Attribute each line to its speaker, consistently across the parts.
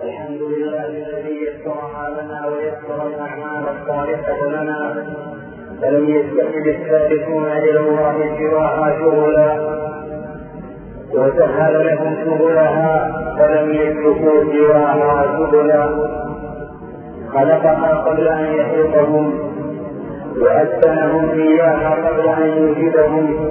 Speaker 1: الحمد لله الذي يسرها لنا ويسر الأعمال الصالحة لنا، فلم يتخذ السابقون إلى الله سواها شغلا، وسهل لهم سبلها فلم يسلكوا سواها سبلا. خلقها قبل أن يخلقهم، وأسكنهم إياها قبل أن يوجدهم،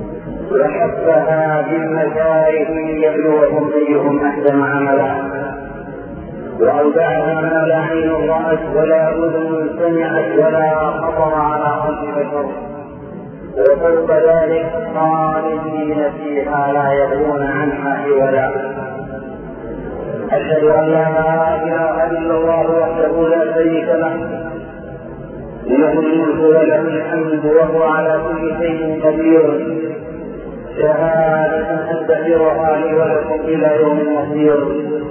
Speaker 1: وحفها بالمشارف ليبلوهم أيهم أحسن عملا، وأودعها ما لا عين رأت ولا أذن سمعت ولا خطر على قلب بشر، وفوق ذلك خالدين فيها لا يبغون عنها حولا. أشهد أن لا إله إلا الله وحده لا شريك له، له الملك وله الحمد وهو على كل شيء قدير، شهادة أستغفرها لي ولكم إلى يوم المصير،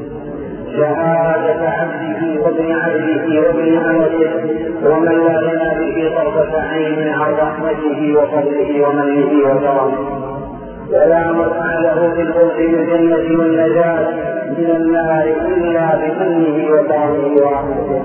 Speaker 1: شهادة عبده وابن عبده وابن أمته ومن لا لنا به طرفة عين عن رحمته وفضله ومنه وكرمه، ولا مرعى له في الفوز بالجنة والنجاة من النار إلا بمنه وكرمه ورحمته.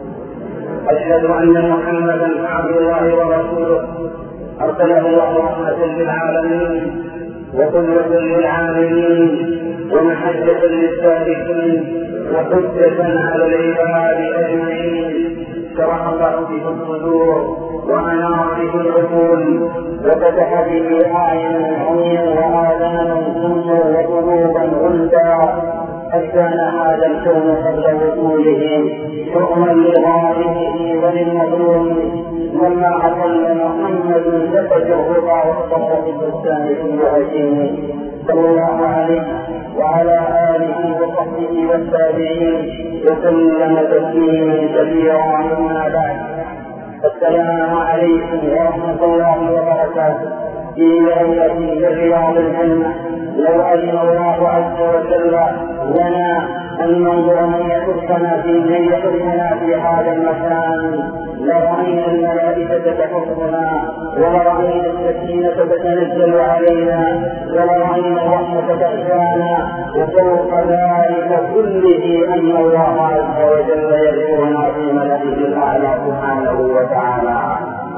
Speaker 1: أشهد أن محمدا عبد الله ورسوله أرسله الله رحمة للعالمين وقدوة للعاملين ومحجة للسالكين وحجة على العباد أجمعين، شرح الله به الصدور وأنار به العقول وفتح به أعين عميا وآذانا سما وقلوبا غلبا، قد كان هذا الكون قبل وصوله شؤما لغائبه وللمظلوم، لما أقل محمد سكت الرضا واختص بالبستان في وهشيمه، صلى الله عليه وعلى آله وصحبه والتابعين وسلم تسليما كثيرا. أما بعد، السلام عليكم ورحمة الله وبركاته. في ليلة من رياض الجنة لو أذن الله عز وجل لنا أن ننظر من يحثنا في هذا المكان لرأينا الملائكة تحفنا، ولرأينا السكينة تتنزل علينا، ولرأينا الرحمة تغشانا، وفوق ذلك كله أن الله عز وجل يذكرنا في ملائكته الأعلى سبحانه وتعالى.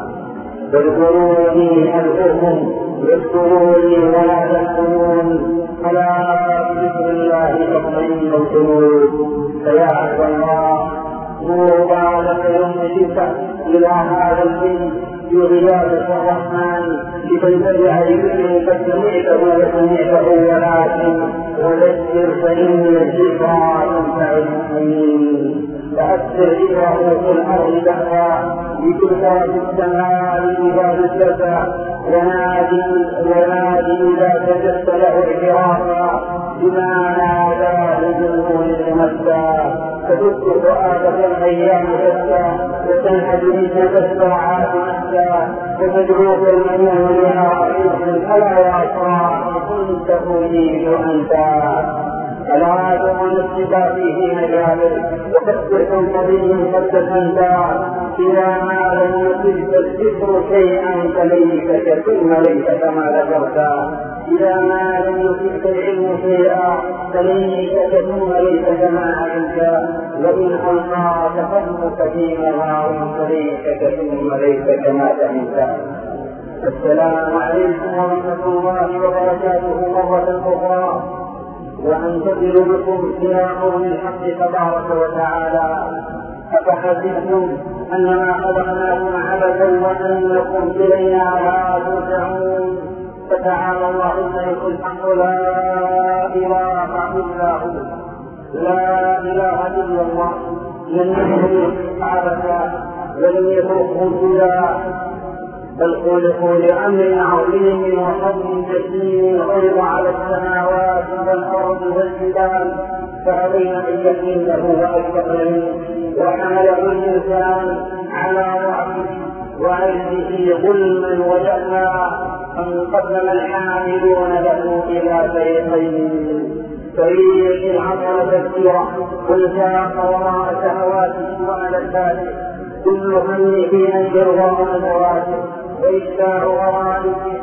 Speaker 1: فاذكروني أذكركم واذكروني ولا تذكرون، فلا بذكر الله تطمئن القلوب. فيا عبد الله طوبى لك يوم جئت إلى هذا البيت في غيابة الرحمن لكي ترجع لذكر قد سمعته وسمعته، ولكن وذكر فإن الذكرى تنفع المؤمنين. فأكثر ذكره في الأرض دهرا لتلقى في السماء إذا بدت، ونادي إذا سجدت له اعترافا بما ناداه بالنور المسا، تدق فؤادك الأيام شتى وتنهج منك الساعات مسا، وتدعوك المنون يا رحيم ألا يا صاحب كنت تريد أنت، ألا تكن نفسك فيه مجابر وتكبر قضي قد تنتهى، إذا ما لم يصبك الذكر شيئا فليتك ثم ليتك ما ذكرت، إذا ما لم يصبك العلم شيئا فليتك ثم ليتك ما علمت، وإن ألقاك فضلك في مغار فليتك ثم ليتك ما فهمت. السلام عليكم ورحمة الله وبركاته مرة أخرى، وأنتظر بكم إلى قول الحق تبارك وتعالى. أفحسبتم أنما خلقناكم عبثا وأنكم إلينا لا ترجعون؟ فتعالى الله الملك الحق لا إله إلا هو، لا إله إلا الله، لم يكن عبثا ولم يتركوا سدى، بل خلقوا لأمر عظيم وفضل جسيم غير على السماوات والأرض والجبال، فأبين أن يحمله وأشفقن منه، وحمله الإنسان على ضعفه وعجزه ظلما وجهلا، فانقسم الحاملون له إلى فريق عطل تذكيرا وانساق وراء شهواته وملذاته، كل هم في أن يرضى المراتب وإشباع غرائبه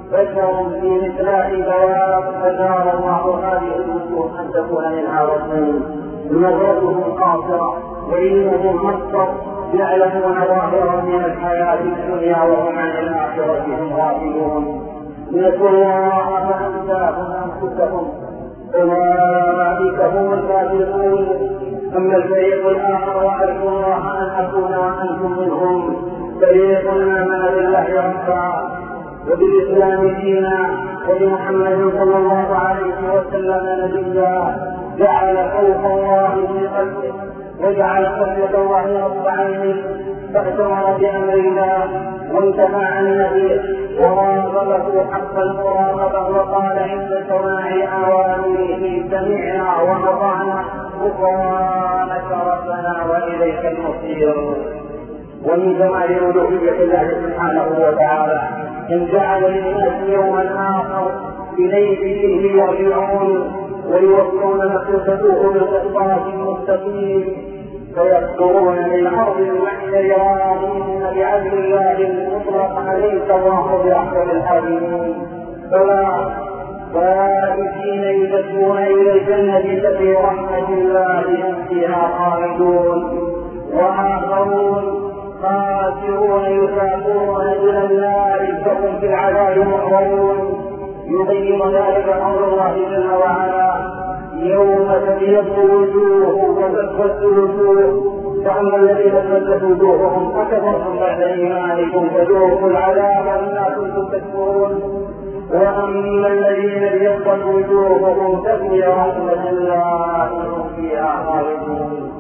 Speaker 1: بشر في مثلاه دواب فجعل الله هذه الوجوه ان تكون منها رسول نظرتهم قاصره وعلمهم مقصر يعلمون ظاهرا من الحياه الدنيا وهم عن الاخره هم غافلون نسوا الله فانساهم انفسهم اولئك هم الكافرون. اما الفريق الاخر وارجو الله ان اكون وانتم منهم فريق امن بالله ربا وبالاسلام دينا وبمحمد صلى الله عليه وسلم نبيا جعل خوف الله في قلبه وجعل خشيه الله رب عينه فاعتمر بامر الله وانتهى عن نبيه وراقبه حق المراقبه وقال عند سماع اوامره سمعنا واطعنا غفرانك ربنا واليك المصير. ومن جمال الوهيه الله سبحانه وتعالى ان جعل للناس يوما اخر اليه فيه يرجعون ويوفون ما كسبوه بالقسطاس المستقيم فيصدرون من ارض المحشر راضين بعدل الله المطلق اليس الله باحسن الحاكمين فلا فائزين يدخلون الى الجنه التي رحمه الله هم فيها خالدون واخرون خاسرون يساقون الى النار فهم في العذاب محضرون. يبين ذلك امر الله جل وعلا يوم تبيض وجوه وتسود وجوه فاما الذين اسودت وجوههم فكفرتم بعد ايمانكم فذوقوا العذاب بما كنتم تكفرون واما الذين ابيضت وجوههم ففي رحمه الله هم فيها خالدون.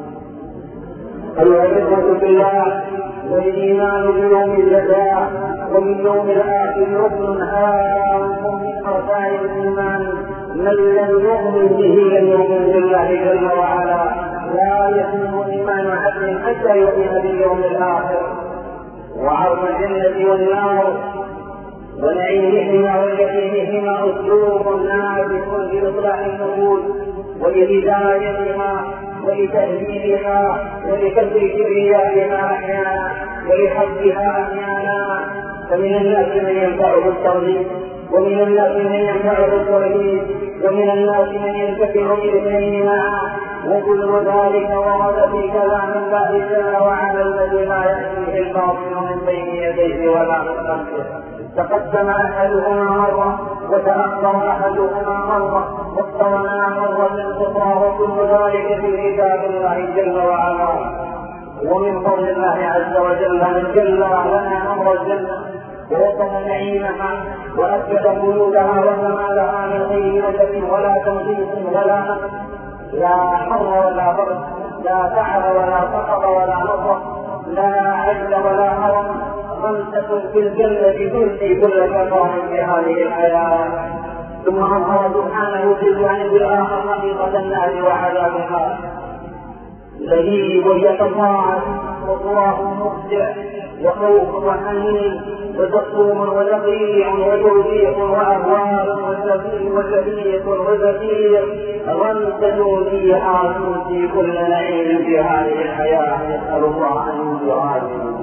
Speaker 1: العزة بالله والايمان بيوم الجزاء ومن يوم الاخر ركن هام من اركان الايمان من لم يؤمن به لم يؤمن بالله جل وعلا لا يتم ايمان عبد حتى يؤمن باليوم الاخر وعرض الجنه والنار ونعيمهما وجحيمهما اسلوب نابت لاصلاح النفوس ولهدايتها ولتهذيبها ولكسر كبريائها احيانا ولحبها احيانا. فمن الناس من ينفعه الترغيب ومن الناس من ينفعه الترهيب ومن الناس من ينتفع باثنيهما وكل ذلك ورد في كلام الله جل وعلا الذي لا ياتيه الباطل من بين يديه ولا من خلفه. تقدم احدهما مره وتاخر احدهما مره واقترنا مره اخرى وكل ذلك في كتاب الله جل وعلا. ومن فضل الله عز وجل ان جل لنا امر الجنه ووصف نعيمها واكد قيودها وما لها من غير نكد ولا تنقيص ولا نقص لا حر ولا برد لا تعب ولا سقط ولا نصر لا عجل ولا هرم خمسة في الجنة تؤتي كل كفار في هذه الحياة. ثم أظهر سبحانه في الجانب الآخر حقيقة النار وعذابها لهيب يتضاعف وصراخ مخدع وخوف وحنين وتقوم وتقريع وتوبيخ واهوال وشفيق وزفير غمسة فيها تؤتي كل نعيم في هذه الحياة نسأل الله أن يعافيه.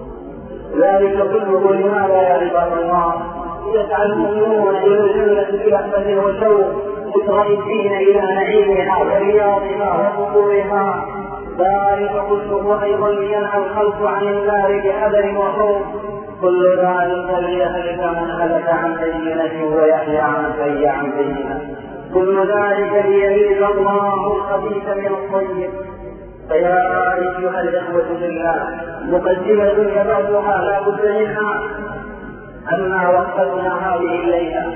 Speaker 1: ذلك كله لماذا يا عباد الله؟ يسعى المؤمنون إلى الجنة برحمة وشوق متغيثين إلى نعيمها ورياضها وقبورها. ذلك كله أيضا لينهى الخلق عن النار بحذر وخوف. كل ذلك ليهلك من هلك عن بينة ويحيى عن بينة. كل ذلك ليميز الله الخبيث من الطيب. فيا أيها الإخوة بالله مقدمة يبعثها لا بد منها. أما وقفتنا هذه الليلة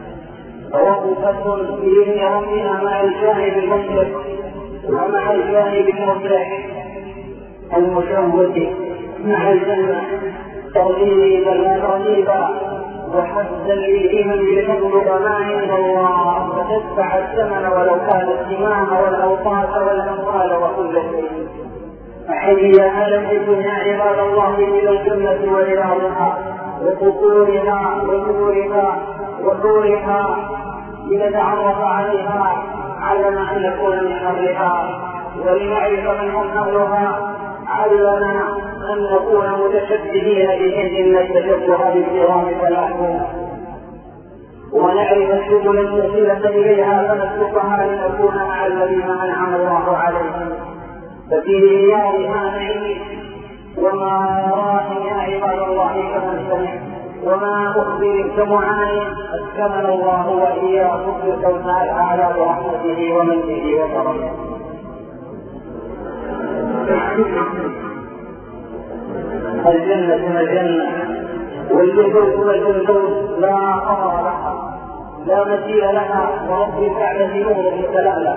Speaker 1: فوقفة بإذن ربنا مع الجانب المشرق ومع الجانب المفرح المشوق مع الجنة ترغيبا وترهيبا وحثا للهمم لتطلب ما عند الله وتدفع الثمن ولو كان الدماء والاوقات والاموال وكل شيء. فحيا اهلا الدنيا عباد الله الى الجنه ورياضها وقصورها ونورها وحورها لنتعرف عليها على ما ان نكون من اهلها ولنعرف من هم اهلها علمنا ان نكون متشبهين بهم ان التشبه بالكرام فلاحون. ونعرف السبل الموصلة إليها فنسلكها لنكون مع الذين أنعم الله عليهم. ففي رياضها نعيم وما راح يا عباد الله كمن سمع وما أخبر كمعاني أسكننا الله وإياكم في الكون الأعلى برحمته ومنه وكرمه. الجنة الجنة والجنة الجنة لا قرار لها لا مثيل لها، ورب الكعبة نور متلألأ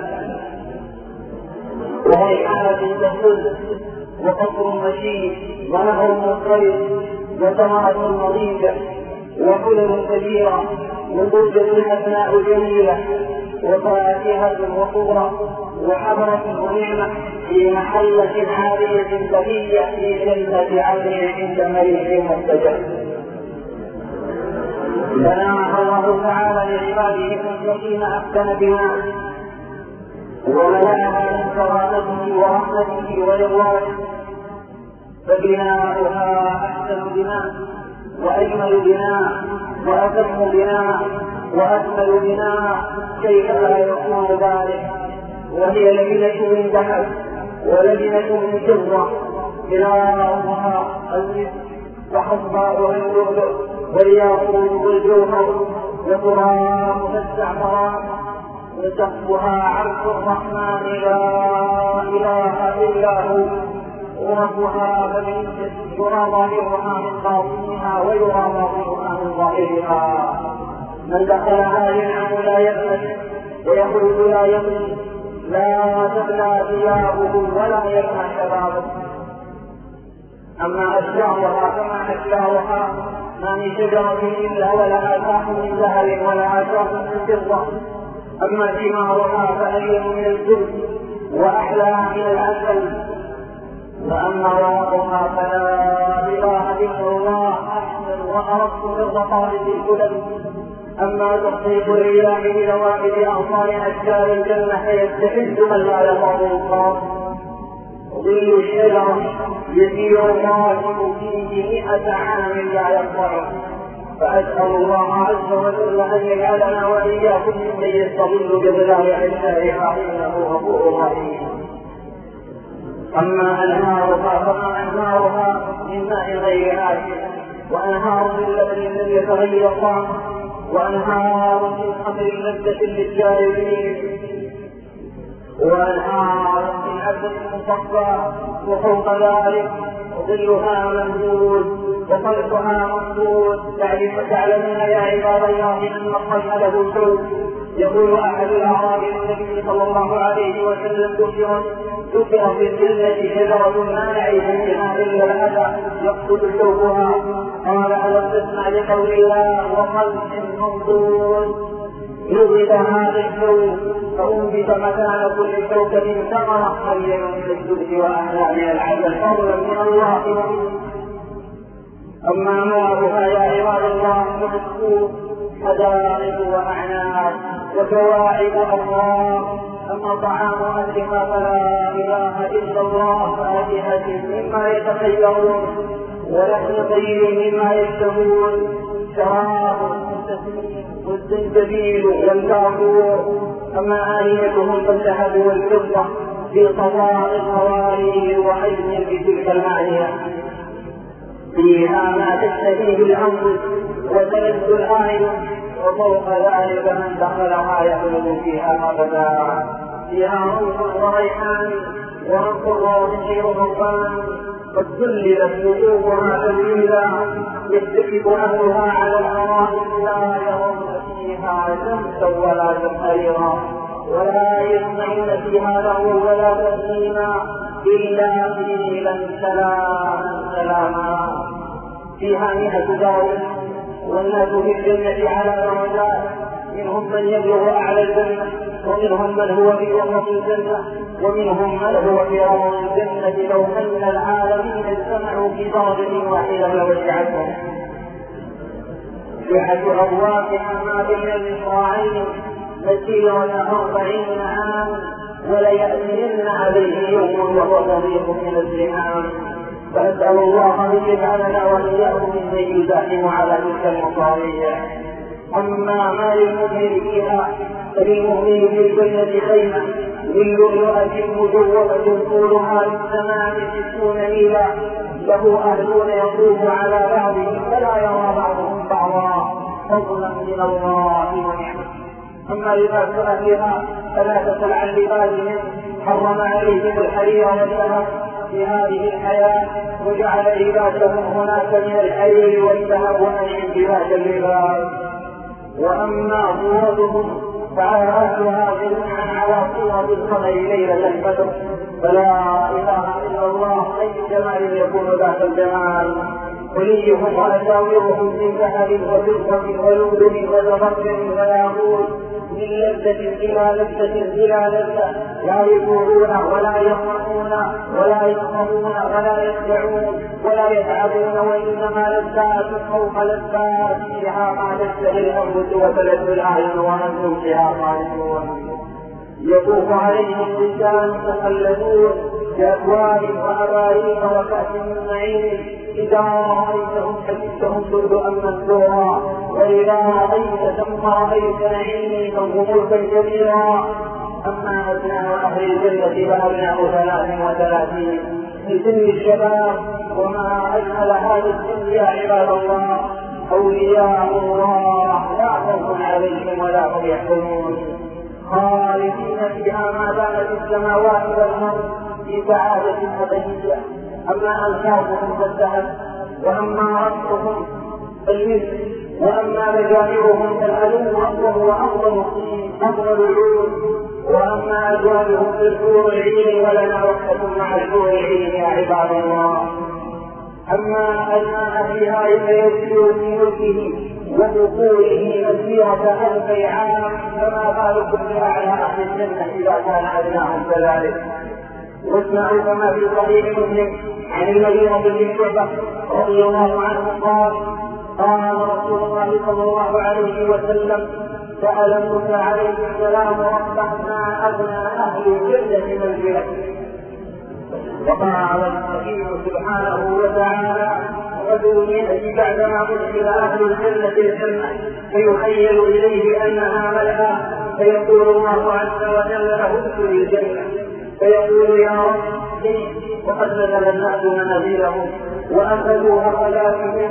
Speaker 1: وريحانة تفوز وقصر مشيد ونهر مضطرب وثمرة نضيجة وكلل كبيرة وزوجة حسناء جميلة وفاكهة وخضرة وحضرة ونعمة في محلة عالية بهية في جنة عدن عند مليك مرتجع. بناها الله تعالى لعباده المتقين أحسن بناء وملأها من كرامته ورحمته ورضوانه، فبناؤها أحسن بناء وأجمل بناء وأتم بناء وأكمل بناء كيف لا يكون ذلك، وهي لبنة من ذهب ولبنة من فضة بناؤها المسك وحصباؤها اللؤلؤ والياقوت والجوهر وترابها الزعفران وسقفها عرش الرحمن لا إله إلا هو، وربها فمن يرى ظاهرها من باطنها ويرى باطنها من ظاهرها. من دخلها ينعم لا يأمن ويخرج لا يمن، لا تبلى ثيابه ولا يرمى شبابه. أما أشجارها فما أشجارها ما من شجرة إلا ولها ساق من ذهب ولها ساق من فضة. أما ثمارها فألين من الزبد وأحلى من العسل. وأما ورقها فلا إله إلا الله أحسن وأرق من رطائب الكلب. أما تصريف الرياح بلوائد أغصان أشجار الجنة فيستحد من لا يطاق القاف. ظل الشجرة يسير الراكب فيه 100 عام لا يقطعه. فأسأل الله عز وجل أن يجعلنا وإياكم ممن يستظل بظلال أشجارها إنه غفور رحيم. أما أنهارها فما أنهارها من ماء غير آسف، وأنهار من لبن لم يتغير طعمه، وأنهار من خمر لذة للشاربين، وأنهار من عسل مصفى، وفوق ذلك ظلها ممدود وطلقها ممدود. تعلمون يا عباد الله أن الطلق له شوك. يقول أحد الأعراب للنبي صلى الله عليه وسلم ذكر في الجنة شجرة ما نعيش بها إلا الأذى يقصد شوكها. قال ألم تسمع لقول الله وطلق ممدود؟ نضج هذا الشوك فأنبت مكان كل شوكة ثمرة خير من الزبد وأحلى من العسل فضلا من الله. أما ماؤها يا عباد الله فمسكوب حدائق وأعناب وكواعب أبواب. أما طعام أهلها فلا إله إلا الله، فاكهة مما يتخيرون ولحم طير مما يشتهون، شراب والزنجبيل والكافور. أما آنيتهم فالذهب والفضة في قضاء القوارير وعين بتلك المعية فيها ما تشتهيه الأنفس وتلذ الأعين، وفوق ذلك من دخلها يخلد فيها أبدا. فيها روح وريحان ورق ورشير ربان، قد ذللت وجوهها تذليلا يتكئ أهلها على الأرائك لا يرون فيها شمسا ولا زمهريرا ولا يسمعون فيها لغوا ولا تأثيما إلا قيلا سلاما سلاما. فيها 100 دار والناس في الجنة على درجات، منهم من يبلغ أعلى الجنة ومنهم من هو في وسط الجنة ومنهم من هو في روض الجنة. لو أن العالمين اجتمعوا في درجة واحدة لوسعتهم. سعة أبوابها ما بين المصراعين مسيرة 40 عام، وليأتين عليه يوم وهو ضيق من الزحام. فأسأل الله أن يجعلنا وإياكم ممن يزاحم على تلك المصاريع. أما ما للمؤمن فيها فللمؤمن في الجنة خيمة من لؤلؤة مجوفة طولها للسماء 60 ميلا له أهلون يطوف على بعضهم فلا يرى بعضهم بعضا فضلا من الله ونعمه. أما لباس أهلها فلا تسل عن لباسهم حرم عليهم الحرير والذهب في هذه الحياة وجعل لباسهم هناك من الحرير والذهب ومنع لباس اللباس. وأما صورتهم فعرفتها جميعا على صورة القمر ليلة البدر فلا إله إلا الله أي جمال يكون ذات الجمال. وليهم وأساورهم من ذهب وفضة ولؤلؤ وزبرجد وياقوت من لذة إلى لذة إلى لذة لا يجوعون ولا يظمؤون ولا يظمؤون ولا يخدعون ولا يتعبون وإنما لذات فوق لذات فيها ما تشتهي الأنفس وتلذ الأعين وأنتم فيها خالدون. يطوف عليهم رجال مخلدون بأكواب وأباريق وكأس من معين إذا رأيتهم حسبتهم لؤلؤا منثورا وإذا رأيت ثم رأيت نعيما وملكا كبيرا. أما أبناء أهل الجنة فأبناء 33 في سن الشباب وما أجمل هذا السن يا عباد الله. أولياء الله لا خوف عليهم ولا هم يحزنون خالدين فيها ما دامت السماوات والأرض في سعادة أبدية. أما ألفاظهم فالذهب وأما ربهم فالمثل وأما مجامرهم فالعلو وهو أفضل العلوم وأما أزواجهم فالحور العين ولنا وقت مع الحور العين يا عباد الله. أما أهلها فيسير في ملكه ودخوله مسيرة 1000 عام فما بالكم بأعلى أهل الجنة إذا كان أدناهم كذلك. واسمعوا كما في صحيح مسلم عن المغيرة بن شعبة رضي الله عنه قال قال رسول الله صلى الله عليه وسلم سأل موسى عليه السلام ربه ما أغنى أهل الجنة منزله وقال الحكيم سبحانه وتعالى رجل يأتي بعدما أدخل أهل الجنة الجنة فيخيل إليه أنها ملأى فيقول الله عز وجل له ادخل الجنة فيقول يا رب وقد نزل الناس منازلهم وأخذوا أخلاقهم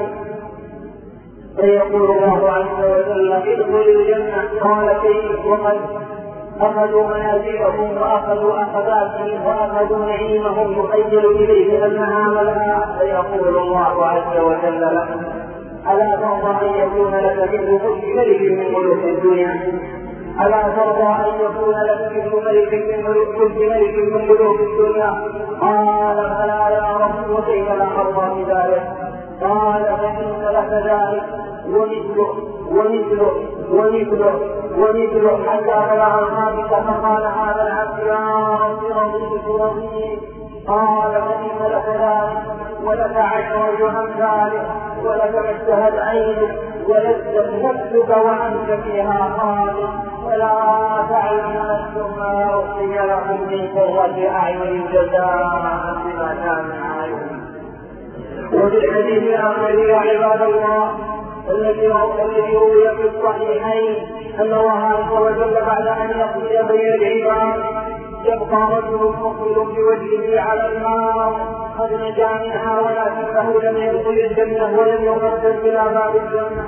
Speaker 1: فيقول الله عز وجل ادخل الجنة قال كيف وقد أخذوا منازلهم وأخذوا أخذاتهم وأخذوا نعيمهم يخيل إليه أنها ملأى فيقول الله عز وجل له ألا ترضى أن يكون لك مثل ملك من ملوك الدنيا ألا ترضى أن يكون لك مثل ملك من ملوك الدنيا قال فلا يا رب وكيف لا أرضى بذلك قال فإن لك ذلك ومثله حتى بلغ الخامسة فقال هذا العبد يا رب رضيت قال فإن لك ذلك ولك 10 أمثالك ولك ما اشتهت عينك ولذت نفسك وأنت فيها خالد ولا تعلم نفس ما أخفي لهم من قرة أعين جزاء بما كانوا يعملون. وفي الحديث الآخر يا عباد الله الذي روي في الصحيحين أن الله عز وجل بعد أن يقضي بين العباد يبقى رجل مقبل بوجهه على النار قد نجا منها ولكنه لم يدخل الجنة ولم يقدم إلى باب الجنة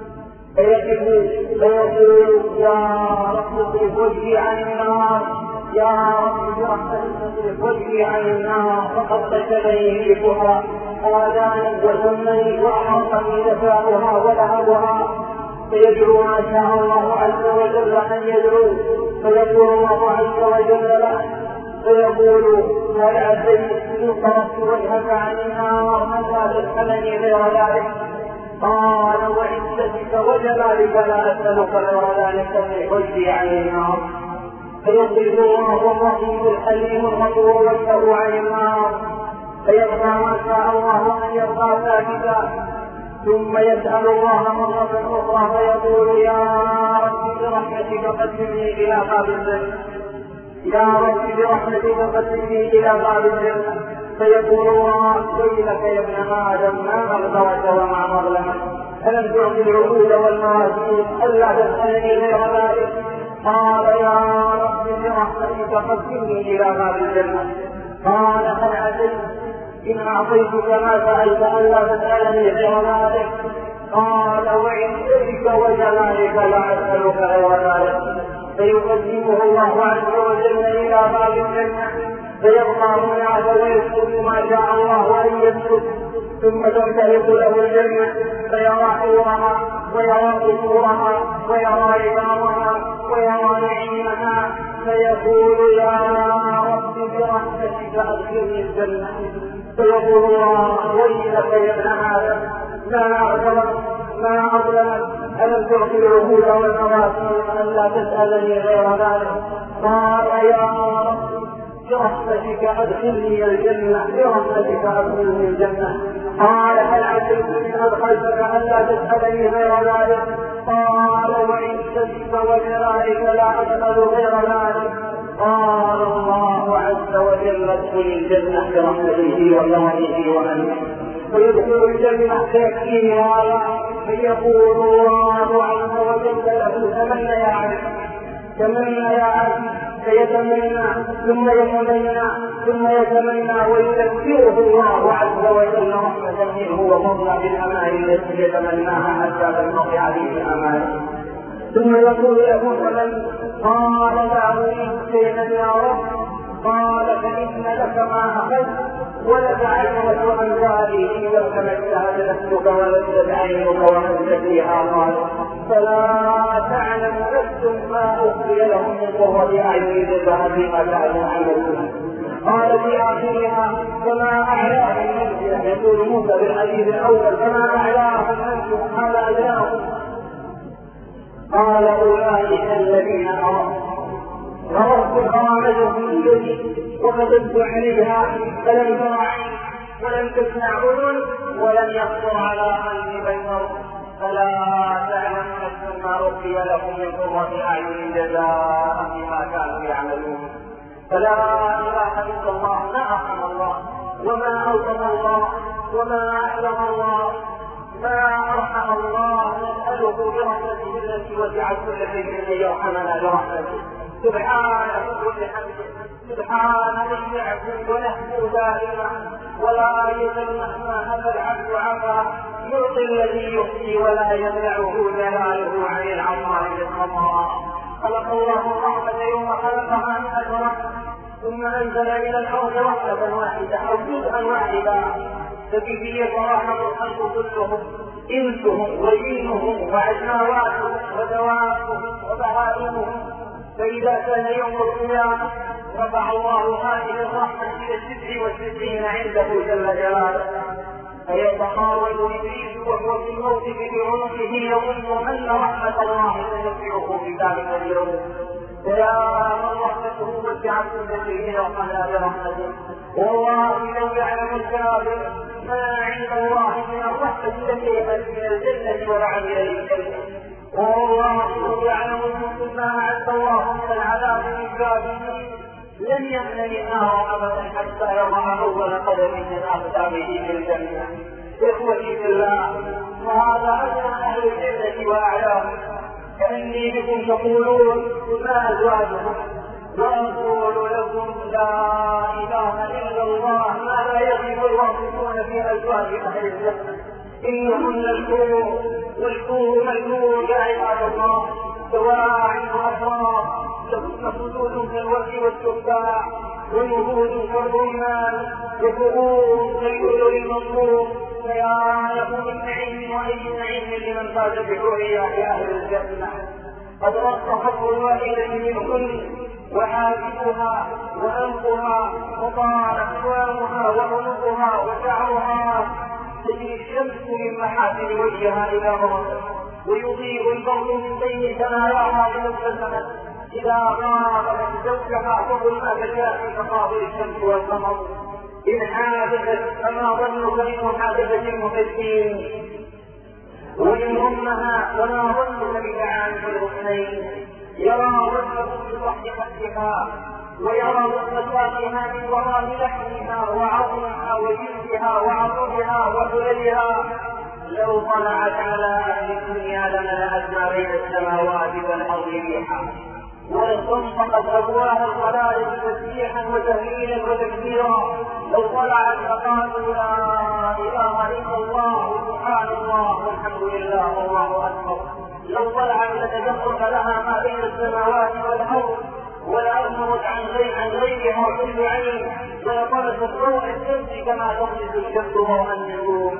Speaker 1: فيقول يا رب اصرف وجهي عن النار يا رب برحمتك اصرف وجهي عن النار فقد قتلني ريحها آذاني وسمني وأحاطني نساؤها ولهبها فيدعو ما شاء الله عز وجل أن يدعو فيقول الله عز وجل له فيقول هل عزيز إن صرفت وجهك عن النار ماذا تسألني غير ذلك قال وعزتك وجلالك لا أسألك غير ذلك من وجهي عن النار فيصرف الله الرحيم الحليم الغفور وجهه عن النار فيرضى ما شاء الله أن يرضى ذلك ثم يسأل الله مرة أخرى فيقول يا رب برحمتك قدمني إلى باب الجنة يا رب برحمتك قدمني إلى باب الجنة فيقول الله ويلك يا ابن آدم ما مغفرك وما مظلمك ألم تعطي العقول والموازين ألا تسألني غير ذلك؟ قال يا رب برحمتك قدمني إلى باب الجنة. قال هل عسيت إن أعطيتك ما سألت ألا تسألني غير ذلك؟ قال وعزتك وجلالك لا أسألك غير ذلك. فيقدمه الله عز وجل إلى باب الجنة فيبقى هناك ويسكت ما شاء الله أن يسكت، ثم تمتلك له الجنة فيرى حورها ويرى قصورها ويرى عظامها ويرى نعيمها فيقول يا رب برحمتك أدخلني الجنة. فيقول الله ويلك يا ابن آدم ما أعظمك ما أظلمك ألم تعطي العهود والمواثيق ألا تسألني غير ذلك؟ قال يا رب برحمتك أدخلني الجنة برحمتك أدخلني الجنة. قال هل عسيت إن أدخلتك ألا تسألني غير ذلك؟ قال وعزتك وجلالك لا أسأل غير ذلك. قال الله عز وجل ادخل الجنة برحمته وكرمه ومنه. ويدخل الجنة فيكفيه هذا فيقول الله عز وجل له تمنى يا عبد فيتمنى ثم يتمنى ويذكره الله عز وجل رحمة منه وفضلا بالأمان التي يتمناها حتى تنقطع عليه أمانه. ثم يقول له فمن؟ قال لا أريد شيئا يا رب. قال فإن لك ما أخذت ولك عشرة أمثاله وكما اجتهد نفسك ولذت عينك ومزت فيها. قال فلا تعلم نفس ما أخفي لهم من قرة أعين جزاء بما كانوا يعملون. قال في آخرها فما أعلاه النفس يقول موسى بالحديث الأول فما أعلاه النفس هذا أدناه. قال أولئك الذين غرست كرامتهم بيدي وكتبت عليها فلم تر عين ولم تسمع أذن ولم يخطر على قلب بشر. فلا تعلم نفس ما أخفي لهم من قرة أعين جزاء بما كانوا يعملون. فلا إله إلا الله ما أرحم الله وما أوثق الله وما أعلم الله ما أرحم الله. نسأله برحمته التي وسعت كل شيء أن يرحمنا برحمته. سبحانه وبحمده سبحان من يعبد ونحن دائما ولا يسمع ما هذا العبد عفا يعطي الذي يحيي ولا يمنعه جلاله عن العطاء بالخطا. خلق الله الرحمة يوم خلقها من أجرة ثم أنزل إلى الأرض رحمة واحدة أو جزءا واحدا فبه يتراحم الخلق كلهم إنسهم وجنهم وعجماواتهم ودوابهم وبهائمهم. فإذا كان يوم القيامة رفع الله هذه الرحمة إلى 66 عنده جل جلاله فيتقاول إبليس وهو في الموقف بعنقه يظن أن رحمة الله تنفعه في ذلك اليوم. فيا من رحمته وسعت كل شيء رحمنا برحمته. والله لو يعلم الكافر ما عند الله من الرحمة لكيفت من الجنة ولعن إليه الجنة. والله لو يعلم المسلم ما أعد الله من العذاب للكافرين لن يمنع النار أبدا حتى يضع أول قدم من أقدامه في الجنة. إخوتي في الله وهذا أدنى أهل الجنة وأعلاهم. كأني بكم تقولون ما أزواجهم وأقول لكم لا إله إلا الله ما لا يغيب الواصفون في أزواج أهل الجنة. إنهن الحور والحور ملكون يا عباد الله سواعد وأطراف لهن خدود كالورد والتفاح ونبوذ كالرمان وفؤوس كاللؤلؤ المنصور. فيا له من نعيم وأي نعيم لمن فاز بحوريات أهل الجنة. قد رصحت الواحدة منهن وحاجبها وأنفها وطال أكوامها وعنقها وشعرها تجري الشمس من محاسن وجهها إلى مرض ويضيء البر من بين ثناياها بمبتسمة إذا غابت زوجها فظلمة الجاهل كقاضي الشمس والقمر. إن حادثت فما ظنك بمحادثة المحدثين وإن أمها فما ظنك بتعامل الحسنين. يرى وجهه بضحكتها ويرى وجهها من وراء لحمها وعظمها وجلدها وعظمها وحللها لو طلعت على أهل الدنيا لملأت ما بين السماوات والأرض ريحا، واستنطقت أبواب الخلائق تسبيحا وتهليلا وتكبيرا. لو طلعت فقالوا لا إله إلا الله سبحان الله والحمد لله والله أكبر. لو طلعت لتجرد لها ما بين السماوات والأرض، ولأظهرت عن غيرها كل عين، ولطلت ضوء الشمس كما تطلب الشمس ضوء النجوم.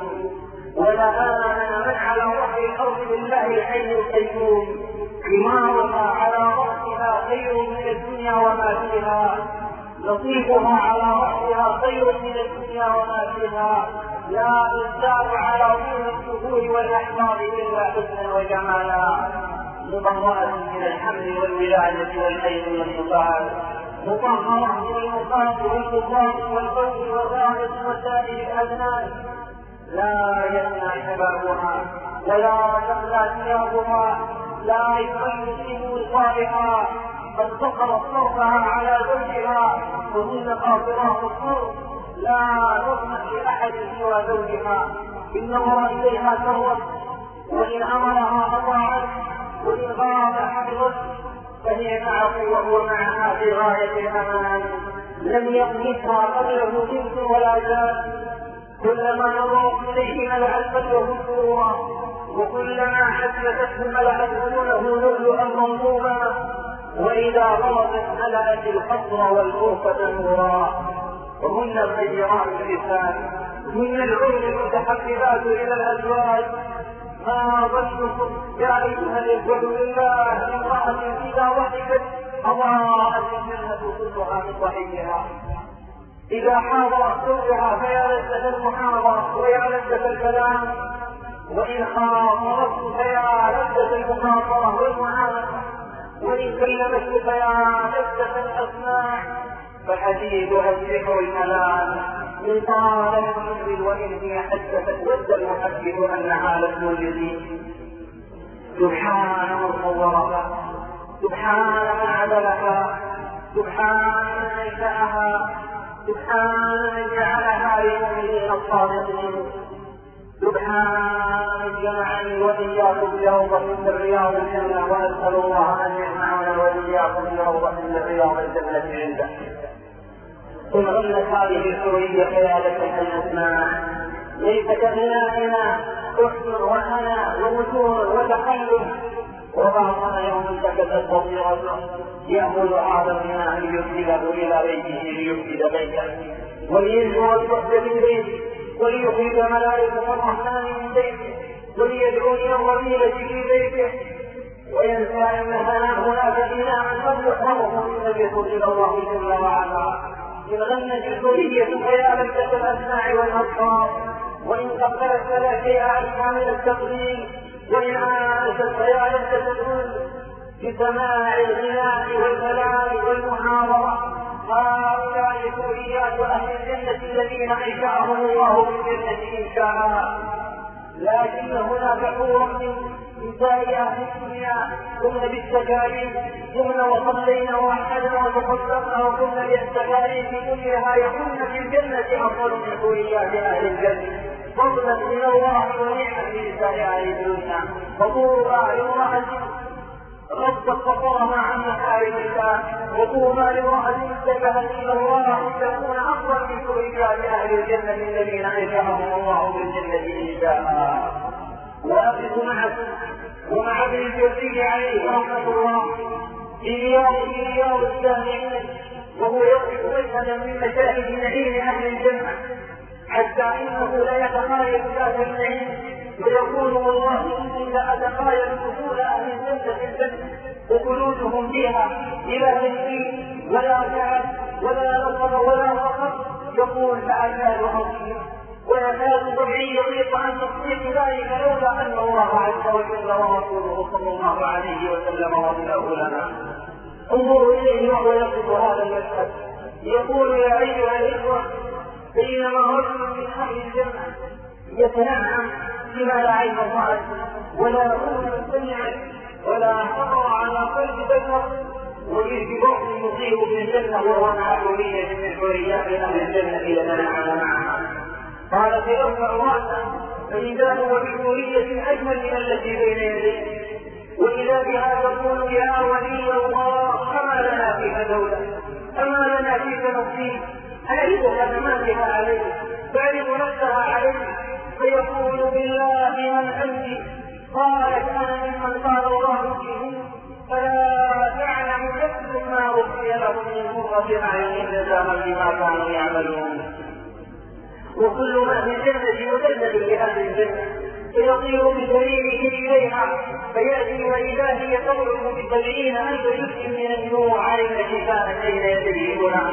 Speaker 1: ولآمن من على وجه الأرض بالله الحي القيوم، ثمارها على رأسها خير من الدنيا وما فيها، نصيبها على رأسها خير من الدنيا وما فيها. لا تزداد على طول الشهور والأحباب إلا حسنا وجمالا، مطهرة من الحمل والولادة والحيض والنفاس، مطهرة من المصاب والكفار والبول والغائط وسائر الأذنان. لا يفنى شبابها ولا تبلى ثيابها، لا يبين وصالها، قد فقرت صرفها على زوجها، وهن قاصرات الصرف لا تطمع لأحد سوى زوجها. إن نظر إليها سرت، وإن أمرها أطاعت، وإن غاب حفظت، فهي معه وهو معها في غاية الأمان. لم يقنصها قبله جنس ولا جان، كلما نظرت إليه ملأت وجهه سرورا، وكلما حدثته ملأته له لؤلؤا منظوما، وإذا غربت ملأت القصر والغرفة نورا. وهن الخيرات اللسان، هن العين المتحببات إلى الأزواج. ما ظنكم يا أيها الإخوة بالله امرأة إذا ضحكت أضاءت الجنة كلها من ضحكها، إذا حاضرت زوجها فيا لذة المحاضرة ويا لذة الكلام، وإن خاطرته فيا لذة المخاطرة والمعاملة، وإن كلمته فيا لذة الأسماع. فحديثها الذكر الملام من طال الذكر، وإن هي حدثت ود المحدث أنها لم تولد. سبحان من صورها، سبحان من عدلها، سبحان من أنشأها، سبحان من جعلها للمؤمنين الصادقين، سبحان من جمعني وإياكم بروضة من رياض الجنة، وأسأل الله أن يجمعنا وإياكم بروضة من رياض الجنة عنده. ثم غنت هذه الحورية خيالة الأسماع، ليس كغنائنا حسن وهنا ووجوه وتقلب. وبعضنا يوم سكتت بصيرته يأخذ هذا الماء ليرسله إلى بيته ليفسد بيته، ولينزل الصحب من بيته، وليخرج ملائكة الرحمن من بيته، وليدعو إلى الرذيلة في بيته، وينسى أن هناك إناء قد يحرمه من يدخل إلى الله جل وعلا. إن غنت الحورية فيا لذة الأسماع والأبصار، وإن قبلت فلا شيء أشبه من التقليل، وإن آنست فيا لذة الأذن بسماع الغناء والكلام والمحاضرة. هؤلاء حوريات أهل الجنة الذين أنشأهم الله في الجنة إن شاء. لكن هناك حور من نساء أهل الدنيا قمن بالتكاليف، قمن وصلينا ووحدنا وتصدقنا وقمن بالتكاليف كلها، يكن في الجنة أفضل من حوريات أهل الجنة، فضلا من الله ونعمة لنساء أهل الدنيا. فطوبى لامرأة ربت بصرها عن محارم الله، وطوبى لامرأة اتجهت إلى الله تكون أفضل من حوريات أهل الجنة الذين أنشأهم الله بالجنة إن شاء. وأقف معكم ومع ابن الجوزي عليه رحمة الله في رياض السامعين، وهو يصف مشهدا من مشاهد نعيم أهل الجنة، حتى إنه لا يتخيل ذات النعيم، ويقول والله إني لأتخيل دخول أهل الجنة في الجنة وخلودهم فيها إلى تنزيل ولا تعب ولا نصب ولا فقر. يقول فأكاد عظيم ويكاد ضبعي يضيق عن تصديق ذلك لولا أن الله عز وجل ورسوله صلى الله عليه وسلم رضيه لنا. انظروا إليه وهو يصف هذا المشهد، يقول يا أيها الإخوة بينما رجل من أهل الجنة يتنعم بما لا عين رأت ولا أذن سمعت ولا خطر على قلب بشر، وإذ بوقت يصيب بالجنة وهو مع حورية من حوريات أهل الجنة يتنعم معها. قال فيرفع رأسه فإذا هو بحورية أجمل من التي بين يديه، وإذا بها تقول يا ولي الله أما لنا فيك دولة، أما لنا فيك نصيب، أعرض خدماتها عليه، تعرض نفسها عليه، فيقول بالله من أنت؟ قالت أنا ممن قال الله فيه فلا تعلم نفس ما أخفي لهم من قرة أعين جزاء بما كانوا يعملون. وكل ما في الجنة مدلل لأهل الجنة، فيطير بسريره إليها فيأتي وإذا هي تضرب ب70,000 جزء من النور على التي كانت بين يديه هنا،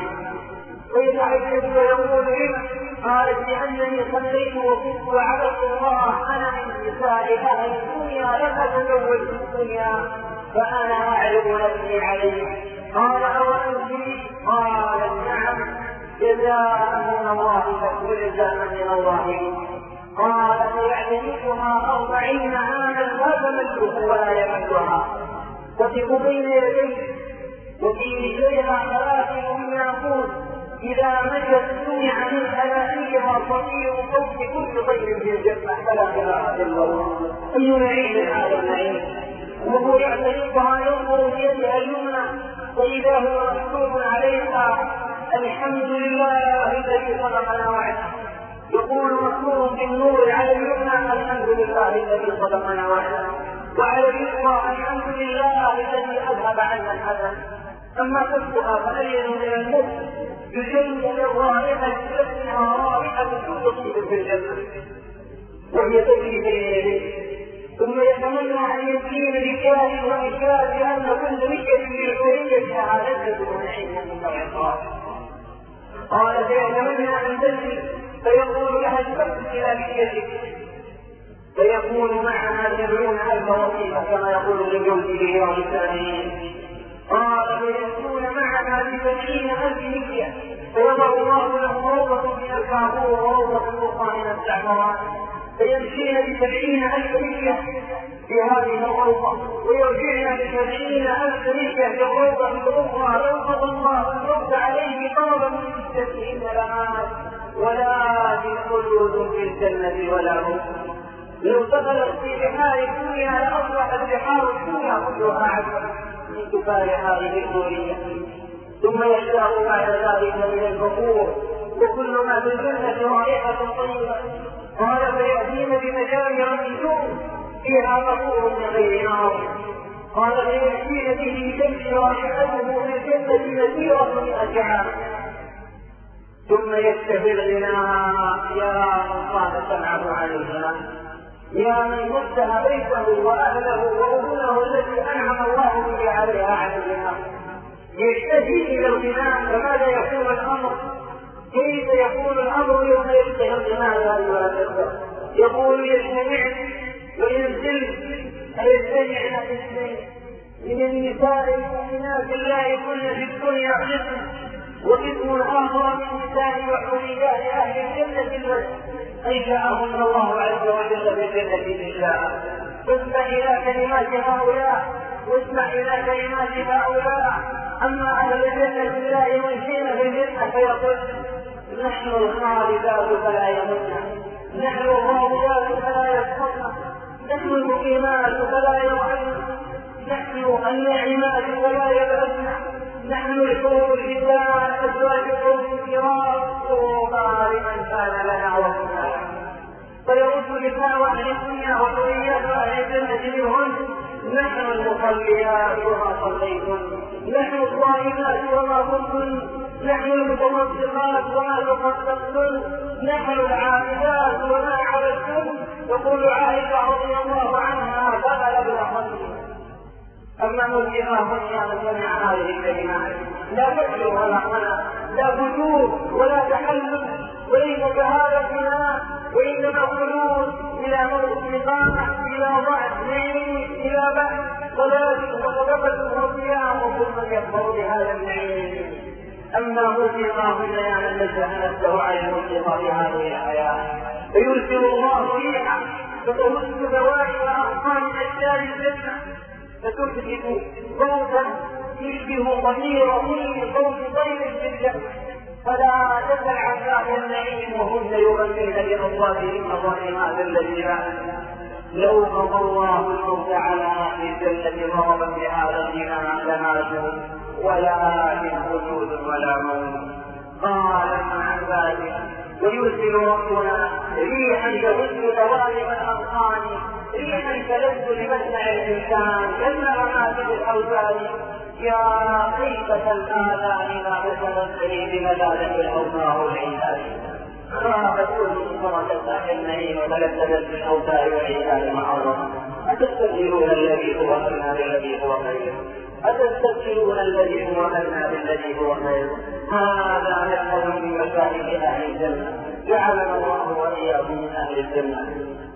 Speaker 1: ويتعجب ويقول لما؟ قالت لأنني صليت وكنت وعبدت الله أنا من نساء أهل الدنيا لم أتزوج في الدنيا فأنا أعرض نفسي عليه. قال أوأنت؟ قالت نعم، جزاء من الله وجزاء من الله. قال فيعتنقها 40 عاما لا تملك ولا يملكها، تقف بين يديه وفي رجليها 30 ياقوت، إذا مشت سمع من أنائها صفير صوت كل طير في الجنة فلا إله إلا الله. أي نعيم هذا النعيم! وهو يعتنقها ينظر بيدها اليمنى وإذا هو مكتوب عليها الحمد لله الذي خلقنا وحده، يقول مكتوب بالنور على اليمنى الحمد لله الذي خلقنا وحده، وعلى اليسرى الحمد لله الذي أذهب عنا الحزن. أما كفها فألين من الموت يجل من رائحة كفها رائحة كل طيب في الجنة وهي تجري بين يديه، ثم يتمنى أن يسكين بكاه وإشاء لأن كل مشية بالحرية شهادته ونعيمه وعقاب. قال فيتمنى أن تجري فيقول لها الفقد إلى مشيتك، فيكون معها 70,000 وظيفة كما يقول لجوزه ولسانه. قال فيكون معها ب70,000 مشية فيضع الله له روضة من الكافور وروضة أخرى من الزعفران، فيمشين ب70,000 مشية في هذه الروضة ويرجعن ب70,000 مشية في الروضة الأخرى. ينقض الله الرد عليه طلبا من مشيته سلامات ولا خلود في الجنة ولا موت. لو دخلت في بحار الدنيا لأصبحت بحار الدنيا كلها عذبا من كفار هذه الدنيا. ثم يشتاق بعد ذلك من البخور وكل ما في الجنة رائحة طيبة. قال فيأتين بمجامع من نور فيها بخور من غير نار. قال فيأتين به تمشي رائحته في الجنة مسيرة 100 عام. ثم يشتهي الغناء يا من قال سمعه عليها، يا من مده بيته واهله وابنه الذي انعم الله به عليها عن الغناء، يشتهي الى الغناء. فماذا يكون الامر؟ كيف يكون الامر يوم يشتهي الغناء يا ايها الاخوه؟ يقول يجتمع وينزل فيجتمعن في اثنين من النساء المؤمنات لا يكن في الدنيا قسم، وقسم آخر من نساء وحوريات أهل الجنة التي أنشأهن الله عز وجل في الجنة إن شاء. اسمع إلى كلمات هؤلاء واسمع إلى كلمات هؤلاء. أما أهل الجنة لا يمشين في الجنة فيقول نحن الخالدات فلا يموتن، نحن الراضيات فلا يسقطن، نحن المقيمات فلا يرعن، نحن الناعمات فلا يبعدن، نحن الحور الجبال أزواج قوم الكرام طوبى لمن كان لنا وكنا. فيرد نساء أهل الدنيا وحوريات أهل الجنة منهن نحن المصليات وما صليتم، نحن الصائمات وما كنتم، نحن المتصدقات وما تصدقتم، نحن العابدات وما عبدتم. يقول عائشة رضي الله عنها فبلغنا خلقنا. أما نرجعهن يا من سمع هذه الكلمات لا فكر ولا قناع، لا فجور ولا تحلل، وليس كهذا الغناء، وإنما خلود إلى موت إقامة، إلى ضعف نعيم، إلى بحث صلاة وصدقة وصيام وكل من يكفر بهذا النعيم. أما موسيقاهن يا من نزه نفسه عن الموسيقى في هذه الحياة فيرسل الله ريحا فتهز بواقع أغصان أشجار الجنة فتحدث صوتا يشبه ضمير كل صوت طير في الجنة، فلا تسل عن ذات النعيم وهن يغنين بأصواتهن ظالمات الذين لو قضى الله الموت على اهل الجنه ضربا بهذا الغنى لماتوا ولكن خلود ولا موت. قال مع ذلك ويرسل ربنا ريحا تهز دوالب الارقام ريحا تلذ لمسمع الانسان كالنغمات بالاوزان يا خيبة الآذان ما بسببتني بملالة الأوتار والعيال خافت كل صمتت النعيم ولذت بالأوتار والعيال معرض أتستبدلون الذي هو أدنى بالذي هو خير أتستبدلون الذي هو أدنى بالذي هو خير. هذا نسأل من مشاهد أهل الجنة جعلنا الله وإياكم من أهل الجنة.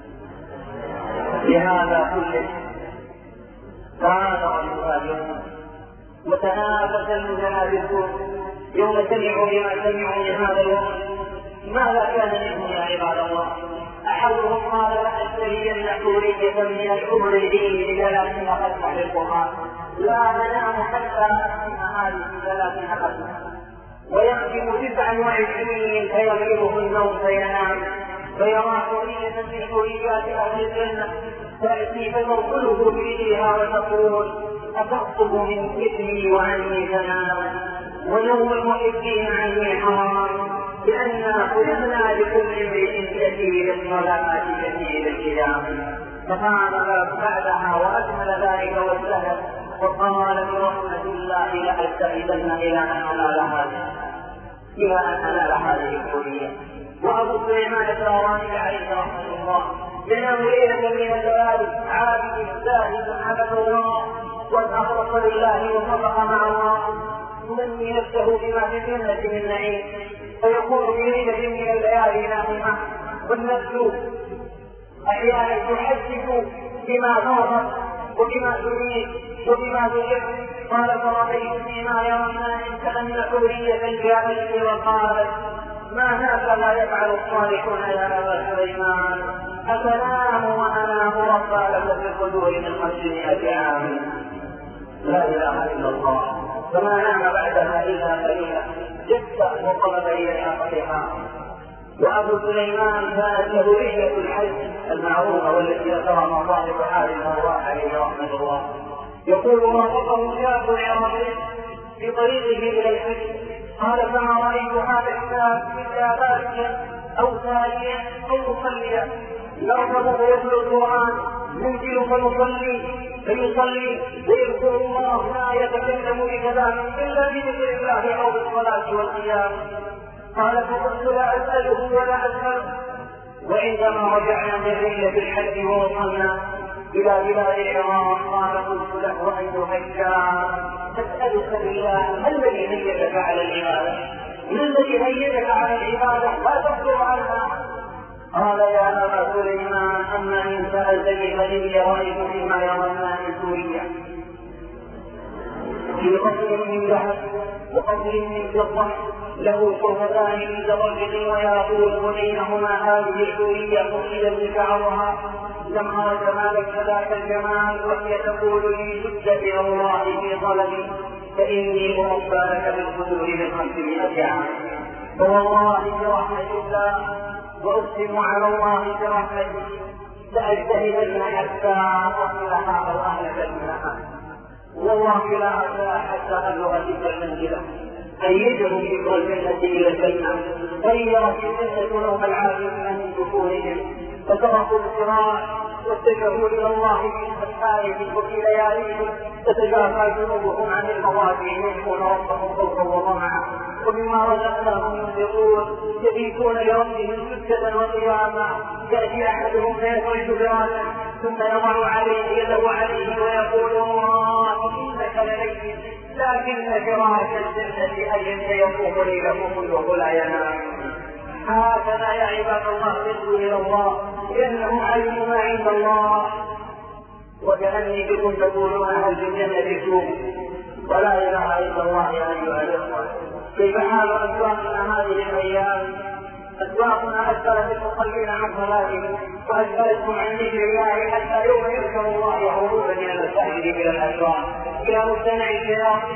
Speaker 1: لهذا كله صار المهاجرون وتنافس المتنافسون يوم سمعوا بما سمعوا لهذا الوقت ماذا كان منهم يا عباد الله؟ أحدهم قال لأشترين حورية من الحور الدين ب30 خصمة للقرآن لا ننام حتى نسمع هذه 30 خصمة ويختم 29 فيغلبه النوم فينام فيرى حورية من حوريات أهل الجنة تأتي فتنقله بيدها وتقول أتخطب من إثمي وعني تنام ونوم المحبين عني حرام لأننا خلقنا لكل امرئ كثير الصلاة كثير القيام. فقام بعدها وأكمل ذلك وازدهر وقال برحمة الله لأجتهدن إلى أن أنال هذه الحرية. وأبو سليمان الداراني عليه رحمة الله ينام ليلة من الليالي عابد زاهد عبد الله والأخلص لله وصدق مع الله يمني نفسه بما في الجنة من نعيم فيكون في ليلة من الليالي نائمة والنفس أحيانا تحدث بما ناظر وبما تريد وبما تحب. قال فرأيت فيما يرى النائم كأن حورية جاءتني وقالت ما هكذا يفعل الصالحون يا أبا سليمان أتنام وأنام ربا لك في القدور من 500 عام. لا إله إلا الله. فما نام بعدها إلا قليلا جد وطلب إليها قطعها. وأبو سليمان كانت له رحلة الحج المعروفة والتي ذكرها مصاحب حال المروء عليه رحمة الله. يقول رافقه شاب عربي في طريقه إلى الحج قال فما رأيت هذا الشاب إلا باكيا أو ساجيا أو مصليا يرغب ويتلو القرآن ينزل فيصلي ويذكر الله لا يتكلم بكلام إلا بذكر الله أو بالصلاة والقيام. قال فقلت لا أسأله ولا أسأله. وعندما رجعنا من رحلة الحج ووصلنا إلى بلاد العراق قال قلت له أيها الشاب أسألك بالله ما الذي هيئك على العبادة؟ ما الذي هيئك على العبادة لا تقدر عنها؟ قال يا أبا سليمان أما إن سألتني فإني رأيت فيما يرى الناس سوريا في قصر من ذهب وقصر من فضة له شرفتان من زبرجد وياقوت وبينهما هذه الحورية قصيدة شعرها لم أرى جمالك ذاك الجمال وهي تقول لي جد إلى الله في طلبي فإني أربى لك بالقدور من 500 عام. فوالله برحمة الله وأقسم على الله برحمته لأجتهدن حتى أصلح أو أهلك منها والله لا أسأل حتى أبلغ تلك المنزلة أيدهم ذكر الجنة إلى الجنة غيرت الجنة لهم العابدين من دخولهم فتركوا الصراع واتجهوا إلى الله في أسفارهم وفي لياليهم تتجافى جنوبهم عن المضاجع يدعون ربهم خوفا وطمعا ومما رزقناهم ينفقون يبيتون لربهم سجدا وقياما يأتي أحدهم فيخرج براسه ثم يضع عليه يده عليه ويقول الله إنك لليل لكن فراش الجنة أجل يقوم ليله كله لا ينام. هكذا يا عباد الله ردوا إلى الله لأنهم علموا ما عند الله. وكأني بكم تقولون أهل الجنة سوء ولا إله إلا الله يا أيها الإخوة. كيف حال أسواقنا هذه الأيام؟ أسواقنا أسفلت المصلين عن صلاتهم وأسفلتهم عن ذكر الله حتى يوم يذكر الله هروبا من المساجد إلى الأسواق إلى مجتمع الشياطين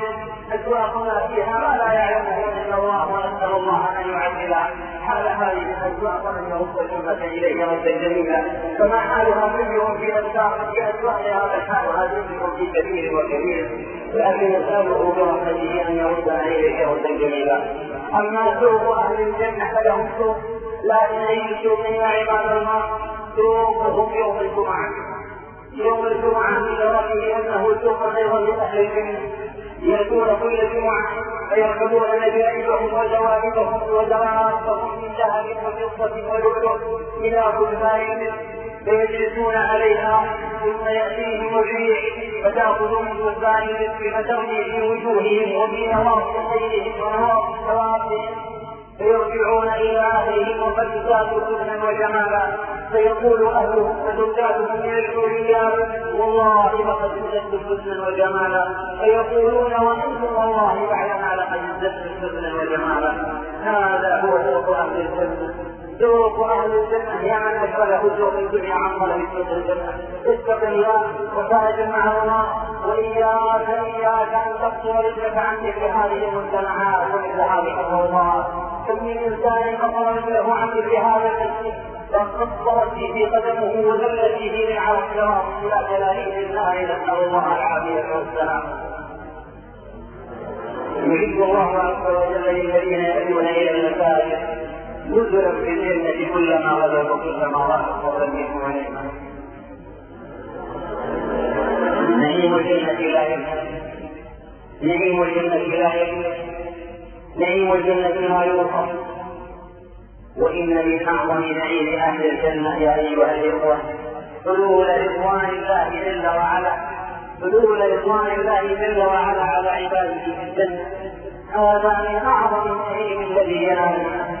Speaker 1: أسواقنا فيها ما لا يعلمه إلا الله، ونسأل الله أن يعجل حال هذه الأسواق وأن يرد الجملة إليه ردا جميلا. فما حالها كلهم في أسواق هذا الحال هذه في كثير وكبير، لكن نسأله برحمته أن يرد إليه ردا جميلا. أما سوق أهل الجنة فلهم سوق لا إليه سوق يا عباد الله، سوقهم يوم الجمعة. يوم الجمعة من رأيه أنه سوق أيضا لأهل الجنة، يأتون كل جمعة فيركبون نجائبهم وزوائدهم ودوابهم من ذهب وفضة ولؤلؤ إلى بلدان فيجلسون عليها، ثم يأتيهم الريح فتأخذ من بلدان الرزق فترمي في وجوههم وفي نواصي خيرهم ونواصي ثوابهم، فيرجعون إلى أهلهم وقد ازدادوا حسنا وجمالا، فيقول أهلهم فزكاتهم من الحوريات والله لقد ازددتم حسنا وجمالا، فيقولون وأنتم والله بعدما لقد ازددتم حسنا وجمالا. هذا هو سوق أهل الجنة. سوق أهل الجنة هي من أشغله سوق الدنيا عن طلب سوق الجنة. اتق الله وتهجم مع الله، وإياك أن تقصر رجلك عن مثل هذه المجتمعات ومثل هذه الأوضاع. كم من إنسان قصر رجله عن مثل هذا المسجد فانقصرت فيه قدمه وذلت فيه من على الصراط إلى جلاليه الله، نسأل الله العافية والسلام. يحب الله عز وجل للذين يأتون إلى المساجد نزلا في الجنة كلما غدوا وكلما راحوا فضلهم عليها. نعيم الجنة لا ينتهي، نعيم الجنة لا ينتهي، نعيم الجنة لا يوصف. وإن من أعظم نعيم أهل الجنة يا أيها الإخوة حلول رضوان الله جل وعلا، حلول رضوان الله جل وعلا على عباده في الجنة. هذا من أعظم النعيم الذي ينالنا،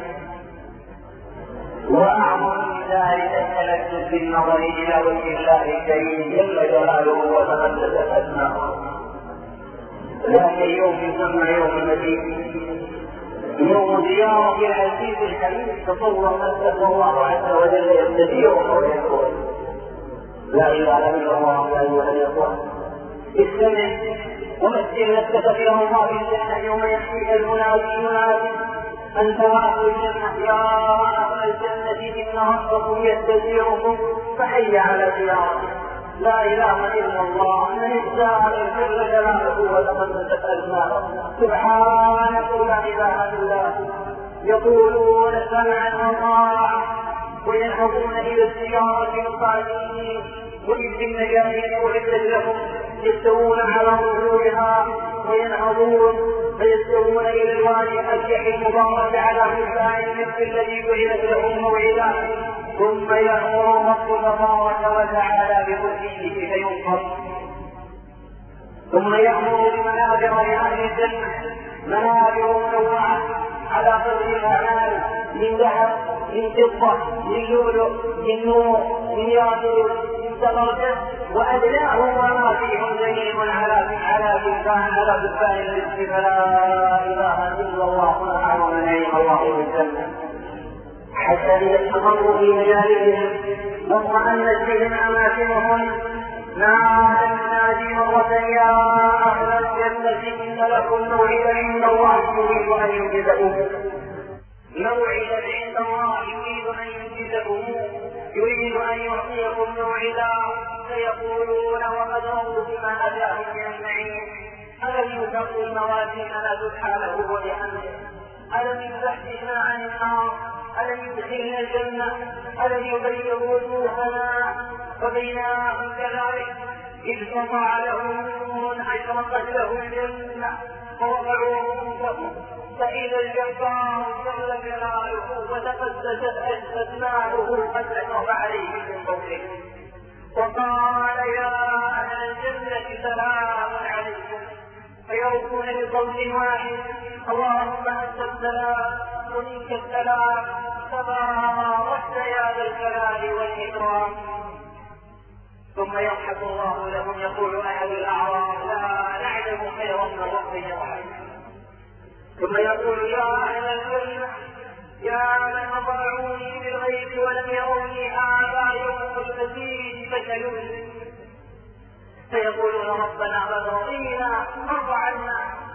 Speaker 1: وأعظم من ذلك التلذذ بالنظر إلى وجه الله الكريم جل جلاله وتقدست أسماؤه. ذاك اليوم يسمى يوم المدين، يوم زيارة العزيز الحميد. تصور نفسه الله عز وجل يستديره ويقول لا إله إلا الله. يا أيها الإخوة استمع ومثل نفسك في الله بالجنة يوم يحيي المنادي أنت وأهل الجنة يا أهل الجنة إن ربكم يستديركم فحي على زيارته. لا إله إلا الله، من الساعة جل جلاله وتقدست أسماؤه سبحانه لا إله إلا هو. يقولون سمعا وطاعة وينهضون إلى الزيارة القادمين، وإذ النجاة أعدت لهم يستوون على ظهورها وينهضون فيستوون إلى الوادي الأشيح المبارك على حسان المسك الذي جعلت لهم موعدا، ثم يأمر رب تبارك وتعالى بكرسيه فينصب، ثم يأمر بمنابر لأهل الجنة، منابر منوعة على قدر الأعمال من ذهب من فضة من لؤلؤ من نور من ياقوت من زبرجد، وأدناهم وما فيهم دليل على بستان الرزق. فلا إله إلا الله أعظم نعيم الله بالجنة، حتى إذا استقروا في مجالسهم واطمأنت بهم أماكنهم نادى المنادي مرة يا أهل الجنة إن لكم موعدا عند الله يريد أن ينجزكم، موعدا عند الله يريد أن ينجزكم، يريد أن يعطيكم موعدا. فيقولون وقد رضوا بما أتاهم من النعيم ألم يثقل موازيننا سبحانه وبحمده، ألم يزحزحنا عن النار، ألم يدخلنا الجنة، ألم يبيض وجوهنا. فبينهم كذلك إذ سطع لهم نور أشرقت له الجنة فوقعوا رؤوسهم فإذا الجبار جل جلاله وتقدست أسماؤه قد أشرف عليهم من فوقه وقال يا أهل الجنة سلام عليكم، فيردون بصوت واحد اللهم أنت السلام ومنك السلام تباركت يا ذا الجلال والإكرام. ثم يضحك الله لهم يقول أحد الأعراب لا نعلم خيرا من ربنا وحده، ثم يقول يا أهل الجنة يا من أطاعوني بالغيب ولم يروني هذا يوم المزيد فسيؤمن، فيقولون ربنا قد رضينا ارض عنا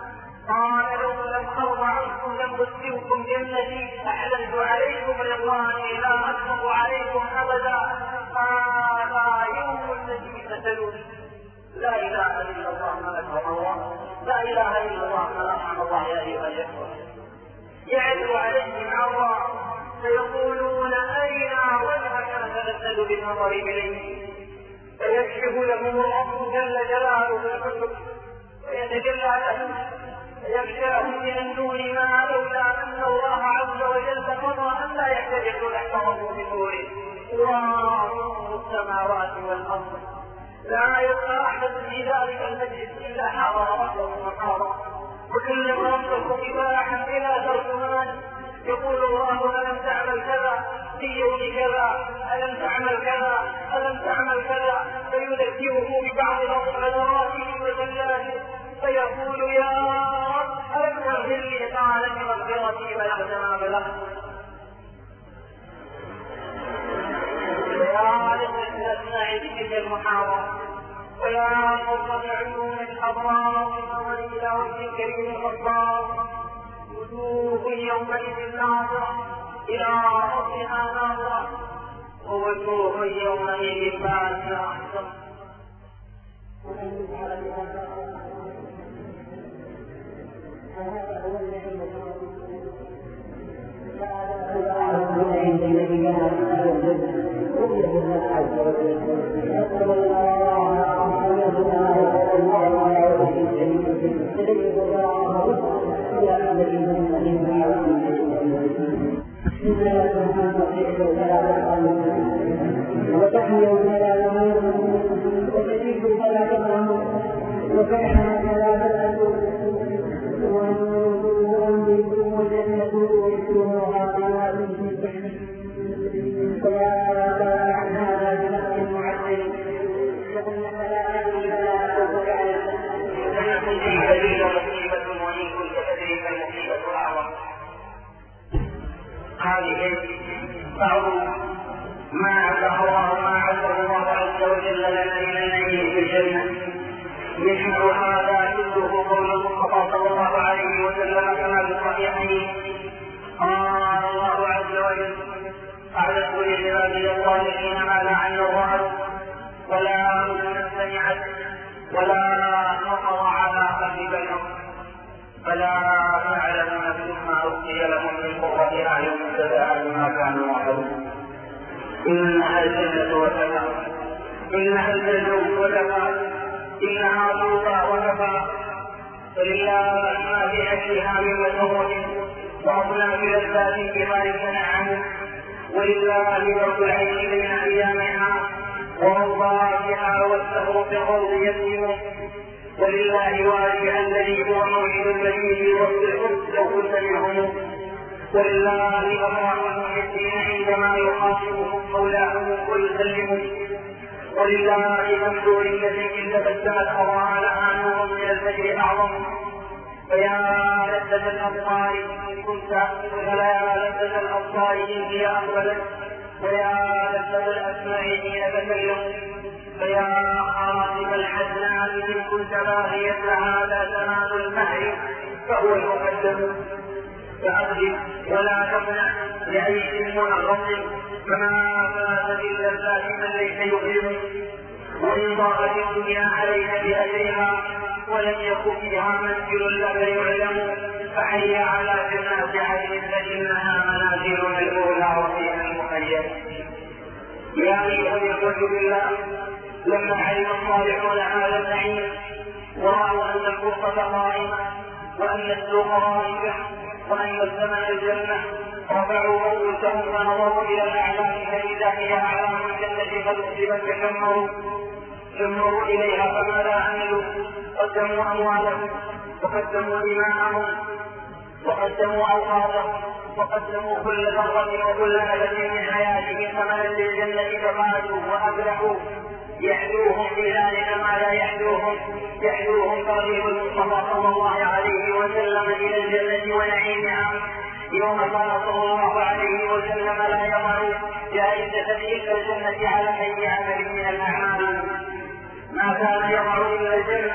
Speaker 2: قال لو لم أرض عنكم لم أدخلكم جنتي، أعلنت عليكم رضواني لا أسخط عليكم أبدا. هذا يوم الذي فتنوا. لا إله إلا الله ملك الله، لا إله إلا الله ملك الله. يا أيها الإخوة يعرض عليهم عرضا فيقولون أين وجهك نتلذذ بالنظر إليه، فيكشف لهم الرب جل جلاله بالحسن ويتجلى لهم فيخشاهم من النور ما لولا أن الله عز وجل قضى أن لا يحتجزوا تحته بنوره. الله نور السماوات والأرض، لا يبقى أحد في ذلك المجلس إلا حضر ربه وحاضر وكلم ربه كفاحا بلا ترجمان. يقول الله ألم تعمل كذا في يوم كذا، ألم تعمل كذا، ألم تعمل كذا، فيذكره ببعض غدراته وزلاته فيقول يا رب ألم تغفر لي؟ قال بمغفرتي بلغت ما بلغت. ويا للأسماع بتلك المحاضرة ويا قوم عيون الأبرار بالنظر إلى وجه الكريم الغفار. وجوه يومئذ ناظرة إلى ربها ناظرة ووجوه يومئذ باسرة.
Speaker 3: وتحمل فلا تموت وتجيب فلا تموت وفرحا فلا تأكل وأنبتكم وجنة ورثتموها بما كنتم تعملون. فلا عن هذا بنفس معدل لأن فلا أدري فلا أقول عليه.
Speaker 2: إن كنت كبيرة مصيبة وإن كنت تدري فالمصيبة أعظم. هذه بعض ما عزه الله عز وجل لنا من النعيم في الجنة. يشمل هذا كله قول المصطفى صلى الله عليه وسلم كما في الصحيحين. قال الله عز وجل أعلمت لعبادي الصالحين ما لا عين رأت ولا أذن سمعت ولا خطر على قلب بشر فلا تعلم نفس ما أخفي لهم من قرة أعين جزاء بما كانوا يعملون. إنها الجنة وكفى، إنها الجنة وكفى، إنها توبى وكفى. فلله ما في أكلها من مسرة وأصناف لذات بما يتنعم، ولله فرد العين بين أيامها ورضاتها والسهر في الروض يسير، ولله واجع الذي هو موعد الذي وفي الحب لو كنت منهم، ولله أمر المحسنين عندما يخاطبهم مولاهم ويسلمهم، ولله ممدوح الذي تبسمت أضاء لها نور من الفجر أعظم. فيا لذة الأبصار إن كنت فلا لذة الأبصار إن هي أقبلت، ويا لذة الأسماع حين تكلموا، فيا خاطب الحزناء إن كنت باغيا فهذا زمان المهر فهو المقدم. فأقدم ولا تمنع لعيش منغص فما فات باللذات من ليس يؤلم. وإن ضاقت الدنيا عليك بأجرها ولم يكن فيها منزل لك يعلم فحي على جنات عدن فإنها منازلنا الأولى وفيها المخيم. يا أيها الإخوة بالله، لما علم الصالحون هذا النعيم ورأوا أن الفرصة قائمة وأن السوق راجع وأن الزمن الجنة رفعوا رؤوسهم ونظروا إلى الأعلام فإذا هي أعلام الجنة قد جمروا إليها فماذا عملوا؟ قدموا أموالهم وقدموا دماءهم وقدموا أوقاتهم وقدموا كل ذرة وكل نفس من حياتهم ثمنا للجنة فقالوا وأبلغوا يحدوهم في ذلك ما لا يحدوهم ترغيب المصطفى صلى الله عليه وسلم إلى الجنة ونعيمها يوم قال صلى الله عليه وسلم لا يضع جائزة إلا الجنة على أي عمل من الأعمال ما كان يضع إلا الجنة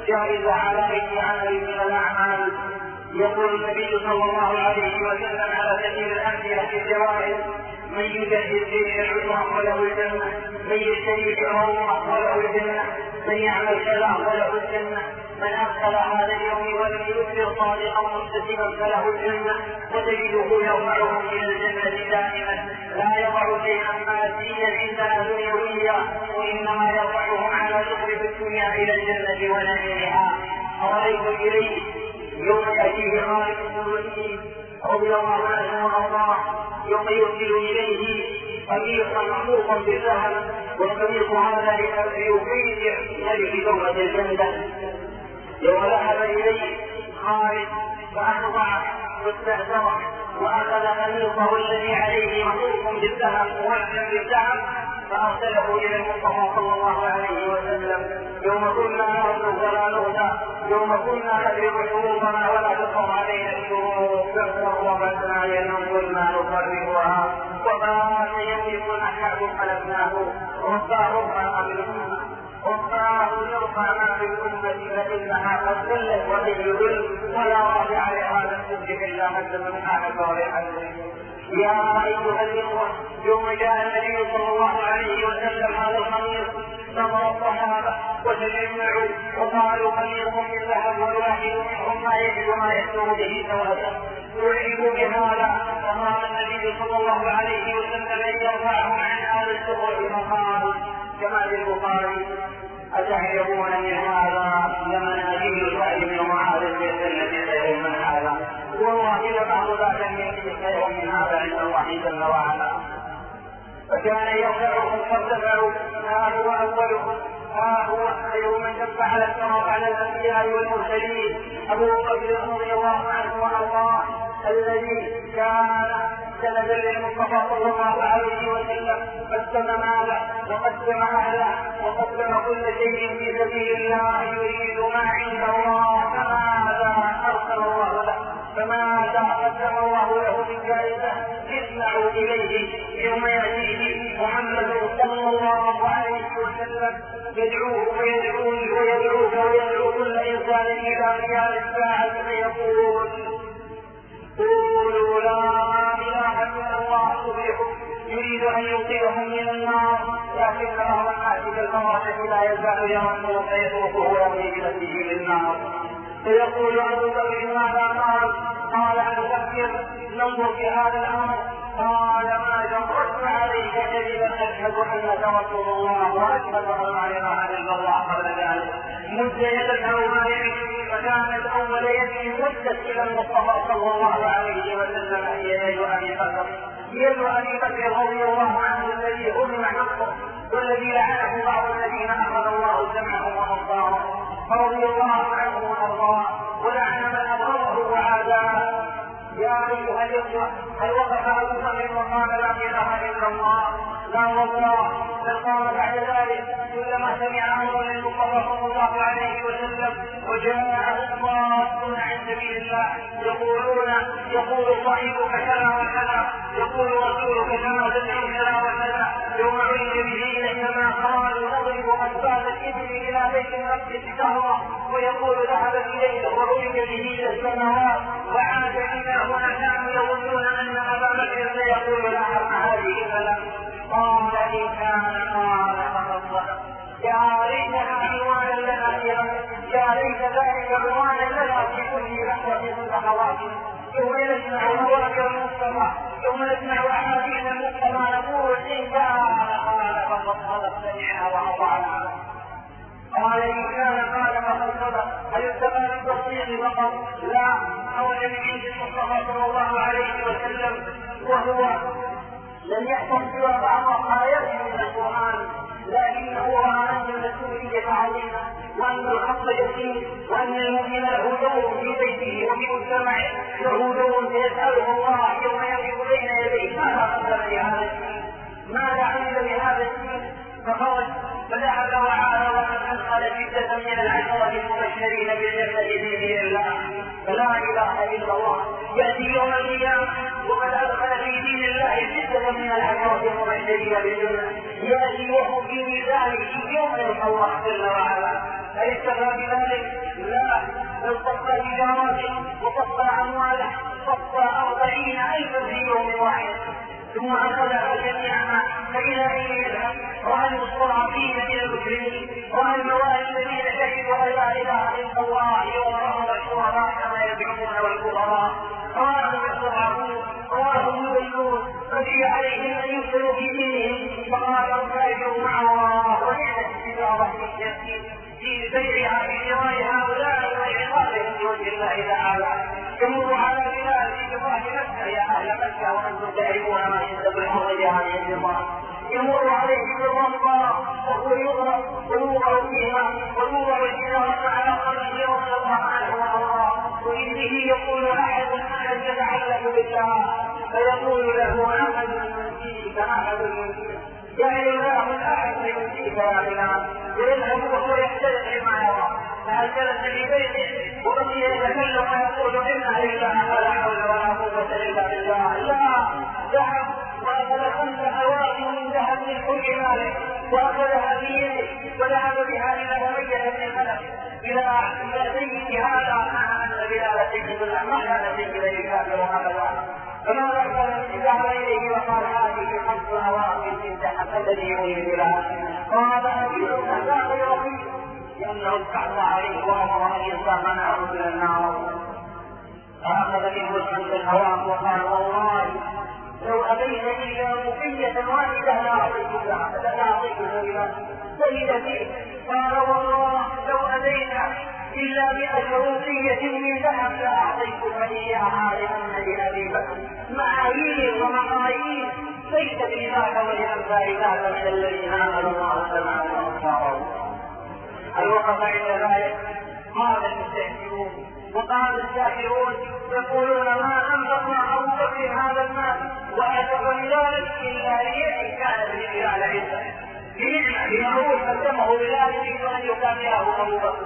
Speaker 2: جائزة على أي عمل من الأعمال. يقول النبي صلى الله عليه وسلم على سبيل الأمثلة في الجوائز: من يجهز به العمر وله الجنة، من يشتري بعمره وله الجنة، من يعمل كذا وله الجنة، من أدخل هذا اليوم ولم يكثر صادقا مبتسما فله الجنة، وتجده يرفعه إلى الجنة دائما، لا يضع شيئا ماديا عندنا دنيويا، وإنما يرفعهم على ذكر الدنيا إلى الجنة ونعيمها. أرأيتم إليه يوم يأتيه خالد بن الوليد رضي الله عنه وأرضاه، يوم يرسل إليه قميصا معروفا بالذهب، والقميص هذا ليفيد ملك دولة الجنة. يوم ذهب إليه خالد فأخضع واستهزأ وأخذ قميصه الذي عليه معروف بالذهب ووزن بالذهب فأرسله إلى المصطفى صلى الله عليه وسلم: يوم كنا نرجو ولا نهدى، يوم كنا نبلغ شروطنا ولا تقر علينا الشروط، فقربتنا لننظر ما نقربها، وما يملك أحد خلقناه، ربنا أمرنا، ربنا يرفع ما في الأمة فإنها قد ذلت ولن يذل، ولا رافع لهذا السجن إلا من كان صالحا. يا أيها الإخوة، يوم جاء النبي صلى الله عليه وسلم هذا الخميس نظر الصحابة وتجمعوا وقالوا قميص من ذهب والواحد منهم ما يجد ما يستر به ثوابه، يعجبوا بهذا. فقال النبي صلى الله عليه وسلم أن يرفعهم عن هذا الشغل فقال كما في البخاري: أتعجبون من هذا لمنازل سعد بن معاذ في الجنة خير من هذا، والله لبعض ذاك من خير من هذا عند الله جل وعلا. فكان يرفعهم فارتفعوا: ها هو أولهم، ها هو خير من كف على الصراط على الأنبياء والمرسلين، أبو بكر رضي الله عنه وأرضاه، الذي كان سندا للمصطفى صلى الله عليه وسلم، قدم ماله وقدم اهله وقدم كل شيء في سبيل الله يريد ما عند الله، فماذا ارسل الله له؟ فماذا قدم الله له من جائزه؟ اسمعوا اليه يوم ياتيه محمد صلى الله عليه وسلم يدعوه ويدعوني ويدعوك ويدعو كل انسان الى قيام الساعه فيقول: قولوا لا اله الا الله تفلحوا. يريد ان يوقظهم من النار، لكن بعض الناس كالفراش لا يزال يرمل فيتركه يرمي بنفسه للنار. فيقول ابو بكر: ماذا قال؟ قال: ابو بكر ننظر في هذا الامر. قال: ما جرت عليك كذبا اشهد انك رسول الله واشهد ان لا اله الا الله قبل ذلك. مد يدك مالك، فكانت اول يد مدت الى المصطفى صلى الله عليه وسلم هي يد ابي بكر، يد ابي بكر رضي الله عنه الذي غنم حقه والذي لعنه بعض الذين اخذ الله سمعهم وابصارهم، رضي الله عنه وارضاه، ولعن من اضره وعاداه. يا ايها الاخوه، هل وقف ابو بكر وقال لا اله الا الله؟ لا والله، بل قال بعد ذلك كلما سمع امرا للمصطفى صلى الله عليه وسلم وجاءه الصادون عن سبيل الله يقول صاحبك كذا وكذا، يقول رسولك كما تدعو كذا وكذا، يوم عرج به الى السماء قالوا نضرب اسباب الابل الى بيت المقدس شهرا، ويقول ذهبت اليه وعرج به الى السماوات وعاد الى هنا. كانوا يظنون ان ابا بكر سيقول لا حق هذه فلا. قال: إن كان قال فقد صدق. يا ليتها عنوانا لنا في يا ليت ذلك عنوانا لنا في كل لحظة من لحظاتنا. يوم نسمع مواقع المصطفى، يوم نسمع أحاديث المصطفى نقول: إن كان قال فقد صدق، سمعنا وأطعنا. قال: إن كان قال فقد صدق. هل يستفاد التصديق فقط؟ لا، أولا من عند المصطفى صلى الله عليه وسلم، وهو لم يحفظ سوى بعض آيات من القرآن، لكنه رأى أن المسؤولية عظيمة، وأن الحق يسير، وأن المؤمن له دور في بيته وفي مجتمعه، له دور سيسأله الله يوم يقف بين يديه: ماذا قدم لهذا الدين؟ ماذا عمل بهذا الدين؟ فخرج فذهب وعاد وقد أدخل جدة من العشرة المبشرين بالجنة بإذن الله. فلا إله إلا الله. يأتي يوم القيامة وقد أدخل في دين الله جدة من العشرة المبشرين بالجنة، يأتي وهو في ميزانه يوم يلقى الله جل وعلا. هل اشتغل بذلك؟ لا، بل صفى تجارته وصفى امواله، صفى 40,000 في يوم واحد، ثم اخذها جميعا فإلى أين يذهب؟ راى المستضعفين من المسلمين، راى الموالي الذين شهدوا لا اله الا الله وراهم الشرراء كما يزعمون والكبراء، راهم يستضعفون، راهم يذلون، فجي عليهم ان يدخلوا في دينهم، فقال الفاجر مع الله ونعمه التجاره في بيعها في شراء هؤلاء واعطائهم بوجه الله تعالى. يمر على بلاد في الله مكه يا اهل مكه وانتم تعرفون ما يسبب الحظ بهذه النظام، يمر عليه بالرمضاء وهو يغرق ويوضع فيها ويوضع الحجاره على قلبه رضي الله عنه وارضاه، وانه يقول احد يتعلق بالله فيقول له احد ينسيك احد ينسيك، يعني الله الاحد ينسيك يا بلال، ويذهب وهو يختلف بما يرى، فهل جلس في بيته وبقي يتكلم ويقول انا لله ولا حول ولا قوه الا بالله؟ لا، ذهب واخذ 5 اواني من ذهب من كل ماله واخذها بيده وذهب بها الى اميه بن خلف الى سيد هذا مع ان بلال سيد الله ما كان سيد الكافر ابدا، فما ذهب اليه وقال هذه 5 اواني من ذهب تدعوني بلال، قال ابيعك لا خير فيه لانه استعصى عليه وامر ان يلقى منعه الى النار، فاخذ منه 5 اواني وقال والله لو أبيت إلى مقية واحدة لا أعطيته إلى سيدتي، قال والله لو أبيت إلا 100 روقية من ذهب لا أعطيتك إياها لأن لأبي بكر معايير ومقايير ليس في ذاك ولأنفاء ذاك من الذين آمنوا الله سمعا وأبصارهم. الوقف عند ذلك قال المستهزئون وقال الساحرون يقولون ما أنفقنا أبو بكر هذا المال وأعتق بذلك إلا ليأتي كان بلال عزة بنعمة بمعروف قدمه بلال يريد أن يكافئه أبو بكر،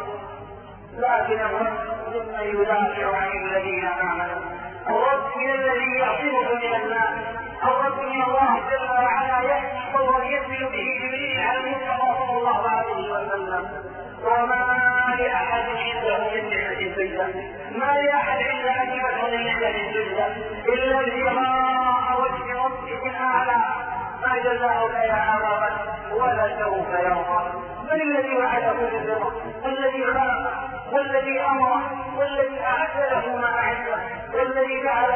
Speaker 2: لكنه ثم يدافع عن الذين آمنوا، الرد من الذي يعصمه من الناس، الرد من الله جل وعلا يأتي قولا ينزل به جبريل على المصطفى صلى الله عليه وسلم، وما لأحد عنده من نعمة سجدة، ما لأحد عنده أجمل من نعمة سجدة إلا ابتغاء وجه ربه الأعلى، ما جزاؤك يا أبا بكر ولا سوف يرضى. من الذي وعده بالرضا؟ الذي خلقه والذي أمره والذي أعد له ما أعده والذي جعل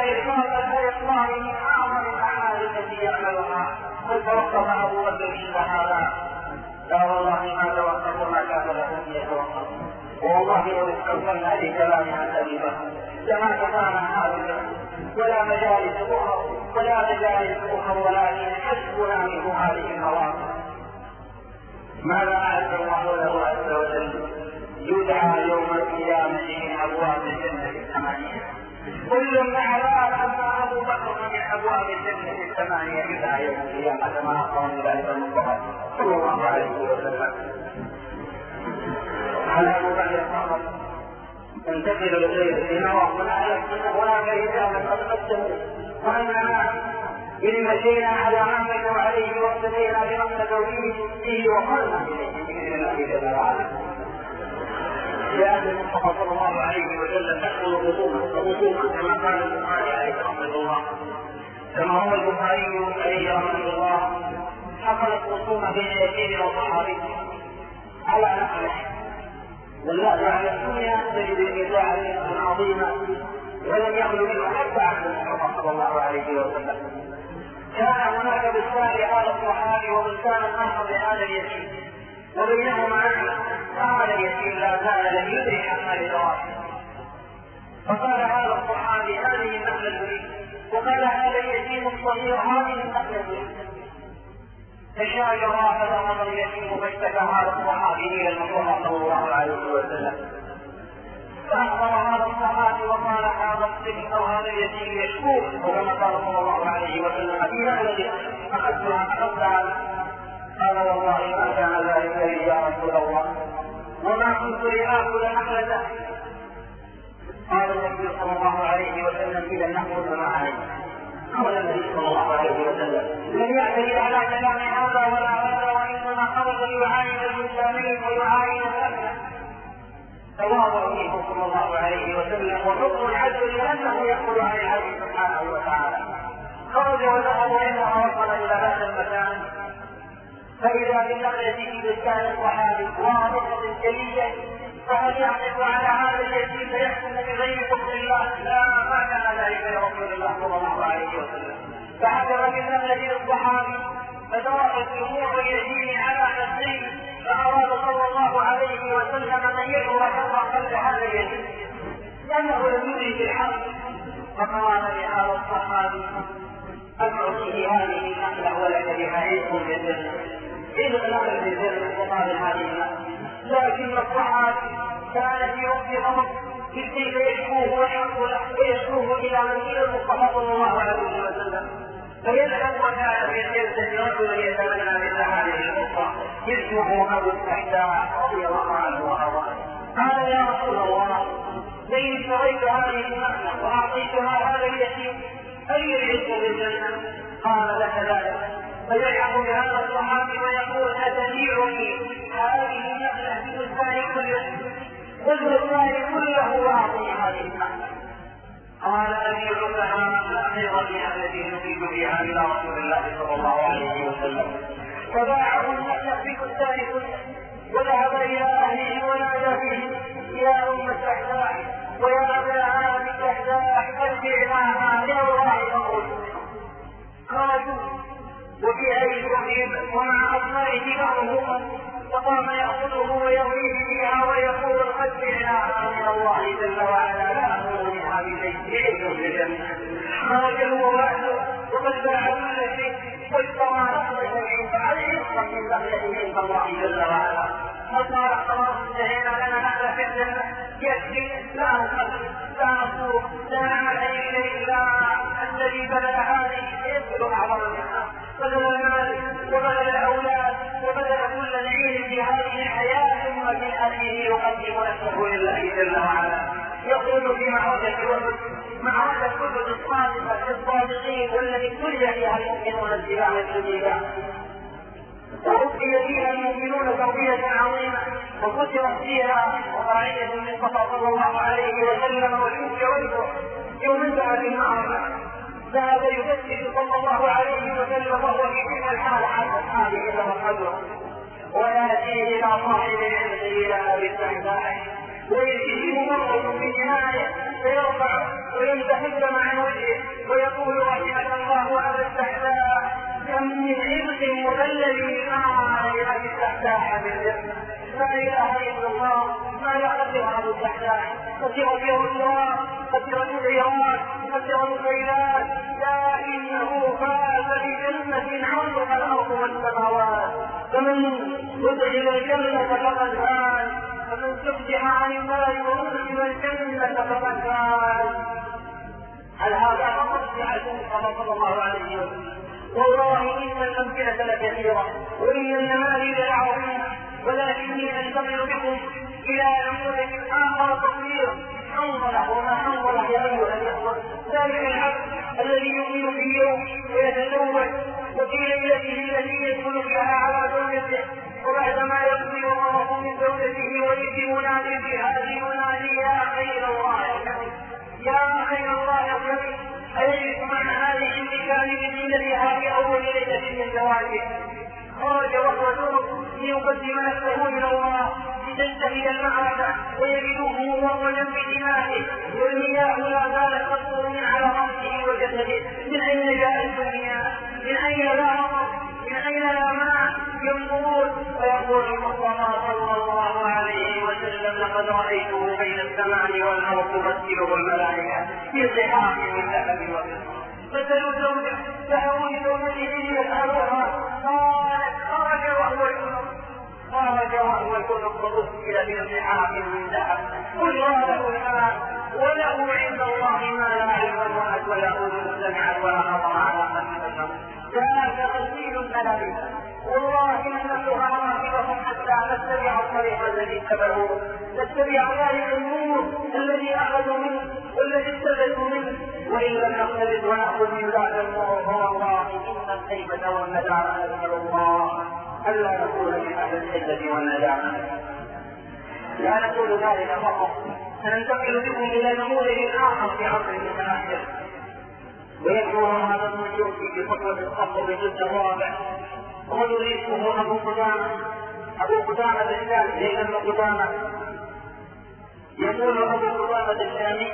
Speaker 2: إطلاق من أعظم الأعمال التي يعملها، قل توقف أبو بكر عند هذا؟ لا والله ما توقف وما كان له ان يتوقف، والله لو استوصلنا بكلام عن ابي بكر لما كفانا هذا ولا مجالس اخرى ولكن حسبنا منه هذه المواقف. ماذا اعد الله له عز وجل؟ يدعى يوم القيامه من ابواب الجنه 8، كل اعلان اما ابو بكر من ابواب الجنه 8 يدعى يوم القيامه كما اخبرنا ذلك المصطفى صلى الله عليه وسلم. على ابو بكر فقط تنتقل لغيره ونعلم ان هناك رجالا قد قدموا واننا ان مشينا على عمل عليه واقتدينا بمقتدوا فيه وقلنا اليه باذن الله جل وعلا، لأن المصطفى صلى الله عليه وسلم تحصل خصومة كما قال البخاري عليه رحمه الله، كما هو البخاري عليه رحمه الله حصلت خصومة بين يزيد والصحابي على نقله، والله على الدنيا تجد النزاع عظيما ولم يخلو منه حتى عن المصطفى صلى الله عليه وسلم. كان هناك بستان هذا الصحابي وبستان آخر لهذا اليتيم وبينهما نعمة، فهذا اليتيم لا زال لم يدرك عما لدراسته، فقال هذا الصحابي هذه النخلة لي، وقال هذا اليتيم الصغير هذه النخلة لي، فشاجر فذهب اليتيم فاشتكى هذا الصحابي الى المصطفى صلى الله عليه وسلم، فأخبر هذا الصحابي وقال هذا الطفل أو هذا اليتيم يشكوك، وكما قال صلى الله عليه وسلم في نخلة أخذتها قال والله ما كان ذلك لي يا رسول الله وما كنت لآكل نخلة. قال النبي صلى الله عليه وسلم إذا نخلة ما عليه، قال النبي صلى الله عليه وسلم لم يعتدي على كلام هذا ولا هذا، وإنما خرج ليعاين الإنسانين ويعاين الأكل تواضع منه صلى الله عليه وسلم وحكم العدل لانه يقول عن العدل سبحانه وتعالى. خرج وذهب وانما وصل الى هذا المكان فاذا بالنقله في بستان الصحابي واضحه جليه، فهل يعرف على هذا اليتيم فيحكم بغير فضل الله؟ لا، ما كان ذلك لرسول الله صلى الله عليه وسلم. فحكم بالنقله للصحابي فدارت الامور اليتيم على نفسه، فاراد صلى الله عليه وسلم ان يدعو شر قلب هذا اليتيم لانه لم يدرك الحق، فقال لهذا الصحابي أعطيه هذه النخلة ولك بها رزق في الجنة. إذ نخل في الجنة وقال هذه النخلة، لكن الصحابي كان في وقت غضب كيف يشكوه ويحق له ويشكوه إلى منزل المصطفى صلى الله عليه وسلم، فيذهب وكان في الجلسة رجلا يتمنى مثل هذه القصة اسمه أبو الدحداح رضي الله عنه وأرضاه. قال يا رسول الله لئن اشتريت هذه النخلة وأعطيتها هذا اليتيم هل يرزق بالجنة؟ قال لك ذلك. فيلحق بهذا الصحابي ويقول أتبيعني هذه النخلة بالبستان كله والبستان كله وأعطي هذه النخلة؟ قال أبيعكها لا خير فيها التي نريد بها إلى رسول الله صلى الله عليه وسلم. فباعه النخلة بالبستان كله وذهب إلى أهله ونادى فيه يا أم الدحداح ويا أبا هذه الدحداح ارجعها إلى الله فقل. خرجوا وفي أيديهم ومع أصنعه بعضهم فقام يأخذه ويضرب فيها ويقول ارجعها من الله جل وعلا لا أقول منها بشيء في الجنة. خرج هو وأهله وقد باع كل شيء واشترى نخلة فعليه رزقا من نخلته عند الله جل وعلا. فقال خلاص انتهينا لنا نخلة في الجنة يكفي لا نخلص لا نصوم لا نعمل أي شيء إلا الذي بذل هذه يبذل أعظم منها، بذل المال وبذل الأولاد وبذل كل نعيم في هذه الحياة ثم من أهله يقدم نفسه لله جل وعلا. يقول في معركة أحد معركة أحد الصادقة الصادقين والذي كل فيها المؤمنون اتباع الشديدة وربي فيها المؤمنون تربية عظيمة وكثرت فيها وقاعدة المصطفى صلى الله عليه وسلم وشوك وجهه يوم انتهت المعركة ذهب يفتش صلى الله عليه وسلم وهو في تلك الحال عن أصحابه له القدر ويأتي إلى صاحب العلم إلى أبي الدحداح ويجده مرة في النهاية فيرفع ويمتحن مع وجهه ويقول رحمك الله أبا الدحداح كم من عبد مبلل قال لأبي الدحداح بالجنة. لا إله إلا الله ما يقدر أبو الدحداح كثر فيه الله كثر الخيرات كثر الخيرات لكنه فاز بجنة عرضها الأرض والسماوات. فمن يدخل الجنة فقد فاز فمن تفتح عن النار وأدخل الجنة فقد فاز. هل هذا فقط في عزيز صلى الله عليه وسلم؟ والله إن الأمثلة لكثيرة وإن النماذج لعظيمة ولكني أنتقل بكم إلى نموذج آخر تصوير حنظلة وما حنظلة يا أيها الإخوة. ذلك العبد الذي يؤمن في يوم ويتزوج وفي ليلته التي يدخل فيها على زوجته وبعدما يقضي وطرف من زوجته ويجي منادي بهذه ينادي يا خير الله الكريم يا خير الله الكريم أليس معنى هذه الإنسان لليلتها في أول ليلة من زواجه. خرج وهو جنب ليقدم نفسه إلى الله لتنتهي المعركة ويجده موردا بدمائه والمياه لا زالت تقطر من على رأسه وجسده. من أين جاء الدنيا؟ من أين لا مطر؟ من أين لا ماء؟ ينظرون فيقول المصطفى صلى الله عليه وسلم لقد رأيته بين السماء والأرض تمثله الملائكة في صحاح من ذهب وفضة. فسألوا زوجه سألوا لزوجته يسألوها قالت خرج وهو الكتب فأسئل بصحاح من ذهب كل له الماء وله عند الله ما لا علم رأت ولا أذن سمعت ولا خطر على قلب بشر. ذاك غسيل الملائكة والله إنها راكبة حتى نتبع الطريق الذي اتبعوه نتبع ذلك النور الذي أخذوا منه والذي استفدوا منه وإن لم نختلف ونأخذ من ذاك النور فوالله إن الخيبة والندامة نسأل الله ألا نكون من أهل الخيبة والندامة. لا نقول ذلك فقط، سننتقل بكم إلى نموذج آخر في عصر المتأخر، ويذكر هذا الموجود في خطوة الخط بالجزء الرابع، ويريده أبو قدامة الثالث ابن قدامة. يقول أبو قدامة الثاني: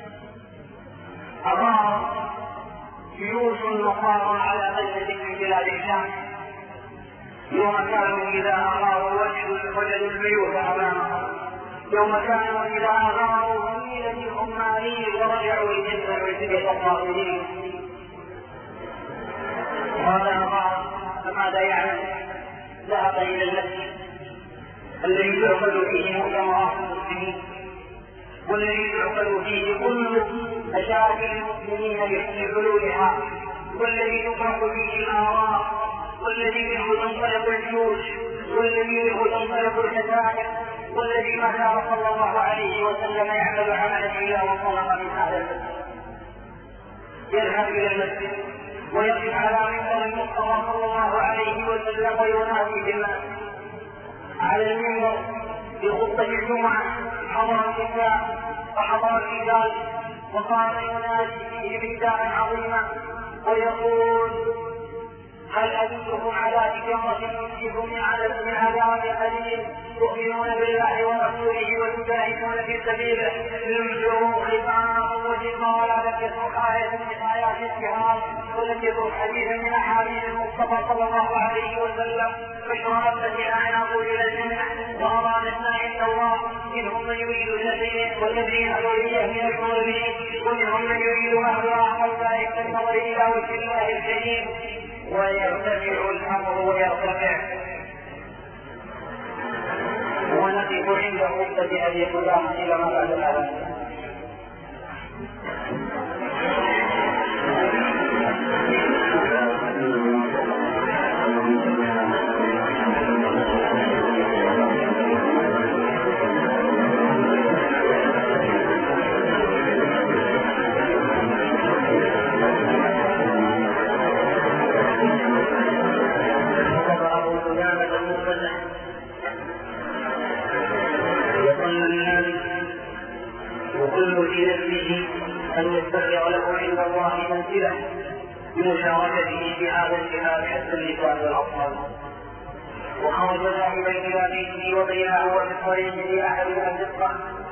Speaker 2: أغار جيوش النصارى على بلدة من بلاد الشام، يوم كانوا إذا أغاروا وجدوا البيوت أمامهم، يوم كانوا إذا أغاروا قيل منهم مالين ورجعوا الجنة وجدوا الطاغين. قال أغار فماذا يعمل؟ ذهب إلى المسجد الذي يعقد فيه مؤتمرات المسلمين، والذي يعقد فيه كل مشاكل المسلمين لحلولها، والذي يطرح فيه الآراء، والذي منه تنطلق الجيوش، والذي منه تنطلق الكتائب، والذي ما كان صلى الله عليه وسلم يعمل عملا إلا وانطلق من هذا المسجد. يذهب إلى المسجد ويقف على منبر المصطفى صلى الله عليه وسلم وينادي بالناس على المنبر بخطبة الجمعة. حضر النساء وحضر الرجال، وقال ينادي فيه بنداء عظيما ويقول: هل أدلكم على تجارة تنجيكم من عذاب أليم، تؤمنون بالله ورسوله وتجاهدون في سبيله، ينجروا خفافا وجهارا. لم يترك آية من آيات الجهاد، ولم يترك حديثا من أحاديث المصطفى صلى الله عليه وسلم. بشرى الذين أعناقوا إلى الجنة وأرادتنا عند الله، منهم من يريد الذين والذين أوليه من المؤمنين، ومنهم من يريد مهدها حتى يستمر إلى وجه الله الكريم. ويرتفع الأمر ويرتفع. ونقف عند خطبة أبي قدامة إلى ما بعد الأذان. أن يستغفر له عند الله منزله بمشاركته في هذا الجهاد حتى النساء والأطفال. وخرج ذاهبا إلى بيته وبينه وفي الطريق أحد الأزقة،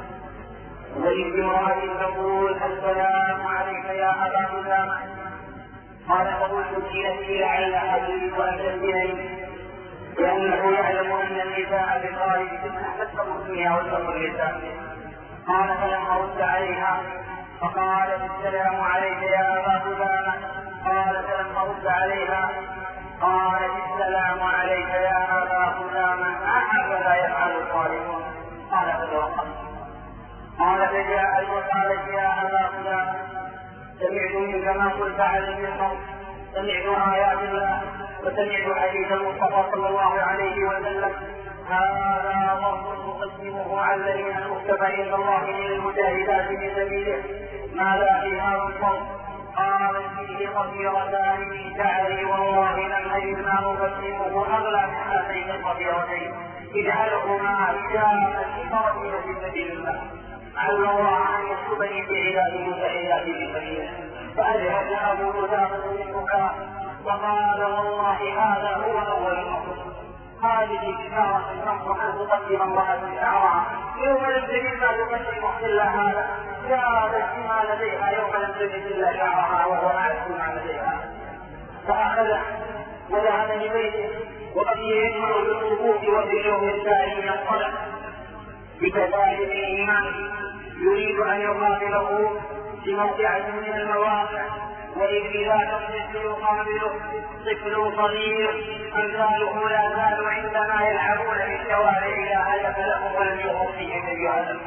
Speaker 2: وإذ امرأة تقول: السلام عليك يا أبا قدامة. قال: فقلت في نفسي لعل أدرك أن تنزلني، لأنه يعلم أن النساء في الخارج تتحسن الدنيا وتقر النساء. قال: فلم أرد عليها، فقالت: السلام عليك يا أبا قدامة. قال: فلم أرد عليها، قالت: السلام عليك يا أبا قدامة. هكذا يفعل الصالحون. قال: فتوقف. قال: فجاءت وقالت: يا أبا قدامة، سمعت منك ما قلت على المنبر، سمعت آيات الله وسمعت حديث المصطفى صلى الله عليه وسلم. هذا ضرب تقدمه على الذين كتب عند الله من المجاهدات في سبيله. ماذا في هذا الضرب؟ قال: فيه خطيرتان في شعري، والله لم أجد ما أقدمه أغلى من هاتين الخطيرتين. اجعلهما رجالا لتركه في سبيل الله، عل الله أن يكتبني في عباده وعباده في سبيله. فأجهد أبو قدامة بالبكاء وقال: والله هذا هو أول الأمر. هذه إشارة تنصح أن تقدم امرأة شعرها يوم لم تجد ما تقدم إلا هذا. جاءت ما لديها يوم لم تجد إلا شعرها، وهو أعز ما لديها. فأخذه وذهب لبيته، وقد يجمع بالصفوف وفي اليوم الثاني من الصلاة بكتائب الإيمان، يريد أن يقابله في موقعة من المواقع. وإذ ذاك الطفل يقابله طفل صغير أمثاله لا زالوا عندما يلعبون في الشوارع إلى هدف لهم ولم يغر فيهم الجهل.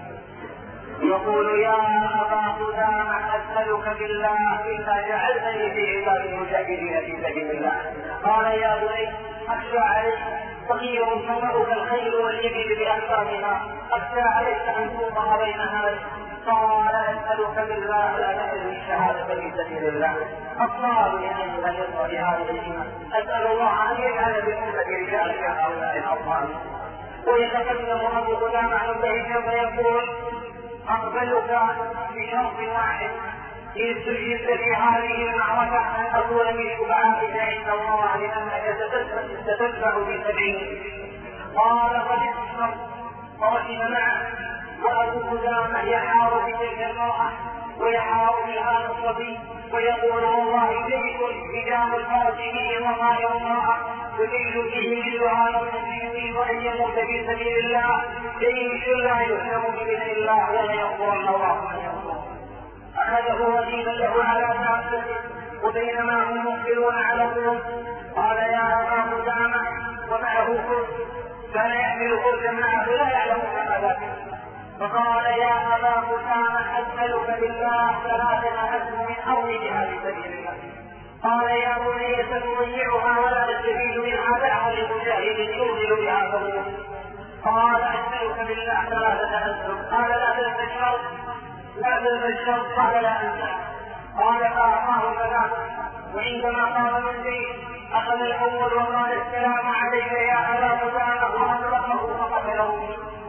Speaker 2: يقول: يا أبا قدامة، أسألك بالله إذا جعلتني في عباد المجاهدين في سبيل الله. قال: يا بني، أخشى عليك، صغير تمرك الخيل والإبل بأحكامها، أخشى عليك أن توضع بين هذا. قال: أسألك بالله لا تحرم الشهادة في سبيل الله. أطلاب أن يرضى بهذا الإيمان. أسأل الله أن يجعل بأمة رجال هؤلاء الأطفال. ويتقدم ابو قدامه بيته فيقول اقبلك بشرط واحد ان استشهدت في هذه المعركه ان اكون من شفعائك عند الله لانك ستتبع ب70. قال فليصبر فركب معه وابو قدامه يحار بتلك المراه ويحار بهذا الصبي ويقول والله جيش حجام الفرس به وغير امراه وجيش فيه مثل هذا الصبي يريد ان يموت في سبيل الله جيش لا يهزم باذن الله ولا يغفرن الله من يغفر. اخذه وزيدا له على دابته وبينما هم مقبلون على الطرق قال يا ابا قدامه ومعه فرس كان يحمل فرسا معه لا يعلم هذا فقال يا ابا قدامه اسالك بالله 3 أسهم من ارض جهاد سبيل الله. قال يا بني ستضيعها ولا تستفيد منها بعد المجاهد يوزن بها فوق. قال اسالك بالله 3 أسهم. قال لا تنسى الشرط لا تنسى الشرط. قال لا انسى. قال فاعطاه 3 وعندما قام من شيء اخذ الاول وقال السلام عليك يا ابا قدامه واطلقه فقتله.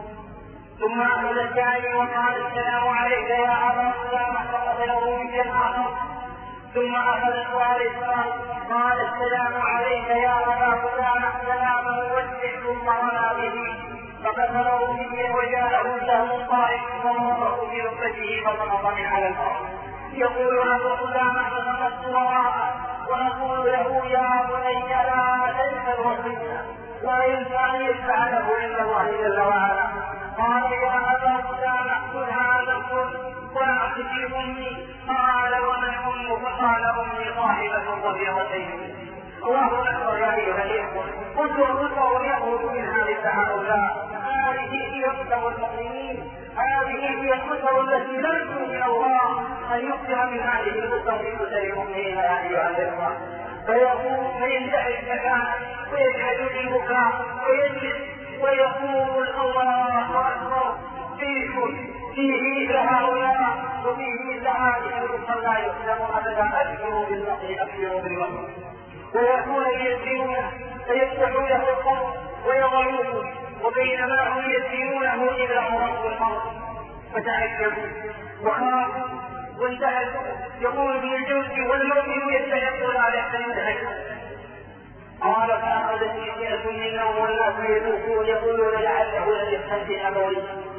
Speaker 2: ثم اخذ الثاني وقال السلام عليك يا ابا قدامه فقتله من اخر. ثم اخذ الثالث قال السلام عليك يا ابا قدامه سلاما وجه ثم رمى به فقتله به وجاءه سهم طائف فمرته في ركبته فسقط من على الارض. يقول ابو قدامه فسقطت وراءه ونقول له يا بني لا تنسى الوصيه لا ينسى ان يفعله الا الله جل وعلا. قال يا ابا قدامه خذ هذا الكل واعطني امي. قال ومن امه؟ فقال امي صاحبه صغيرتين. الله اكبر يا ايها الاخوه. قدوه يخرج من هؤلاء. هذه هي قدوه المؤمنين. هذه هي القدوه التي نرجو من الله ان يكثر من هذه القدوه في قدر المؤمنين يا ايها الاخوه. فيقوم فينتهي المكان ويجعل البكاء ويجلس ويقول الله اكبر فيه لهؤلاء وفيه لهذه الأمة لا يسلم أبدا. أكثروا بالنقل أكثروا بالنقل. ويكون يسيرونه فيفتحوا له القبر ويضعوه وبينما هم يسيرونه إذا مرضوا الأرض فتعجبوا وخافوا وانتهكوا. يقول ابن الجوزي والمؤمن يستحق لا يحتمل. قال فأخذتني فئة منهم والناس يذوقون يقولون لعله لم يستنزل أبوي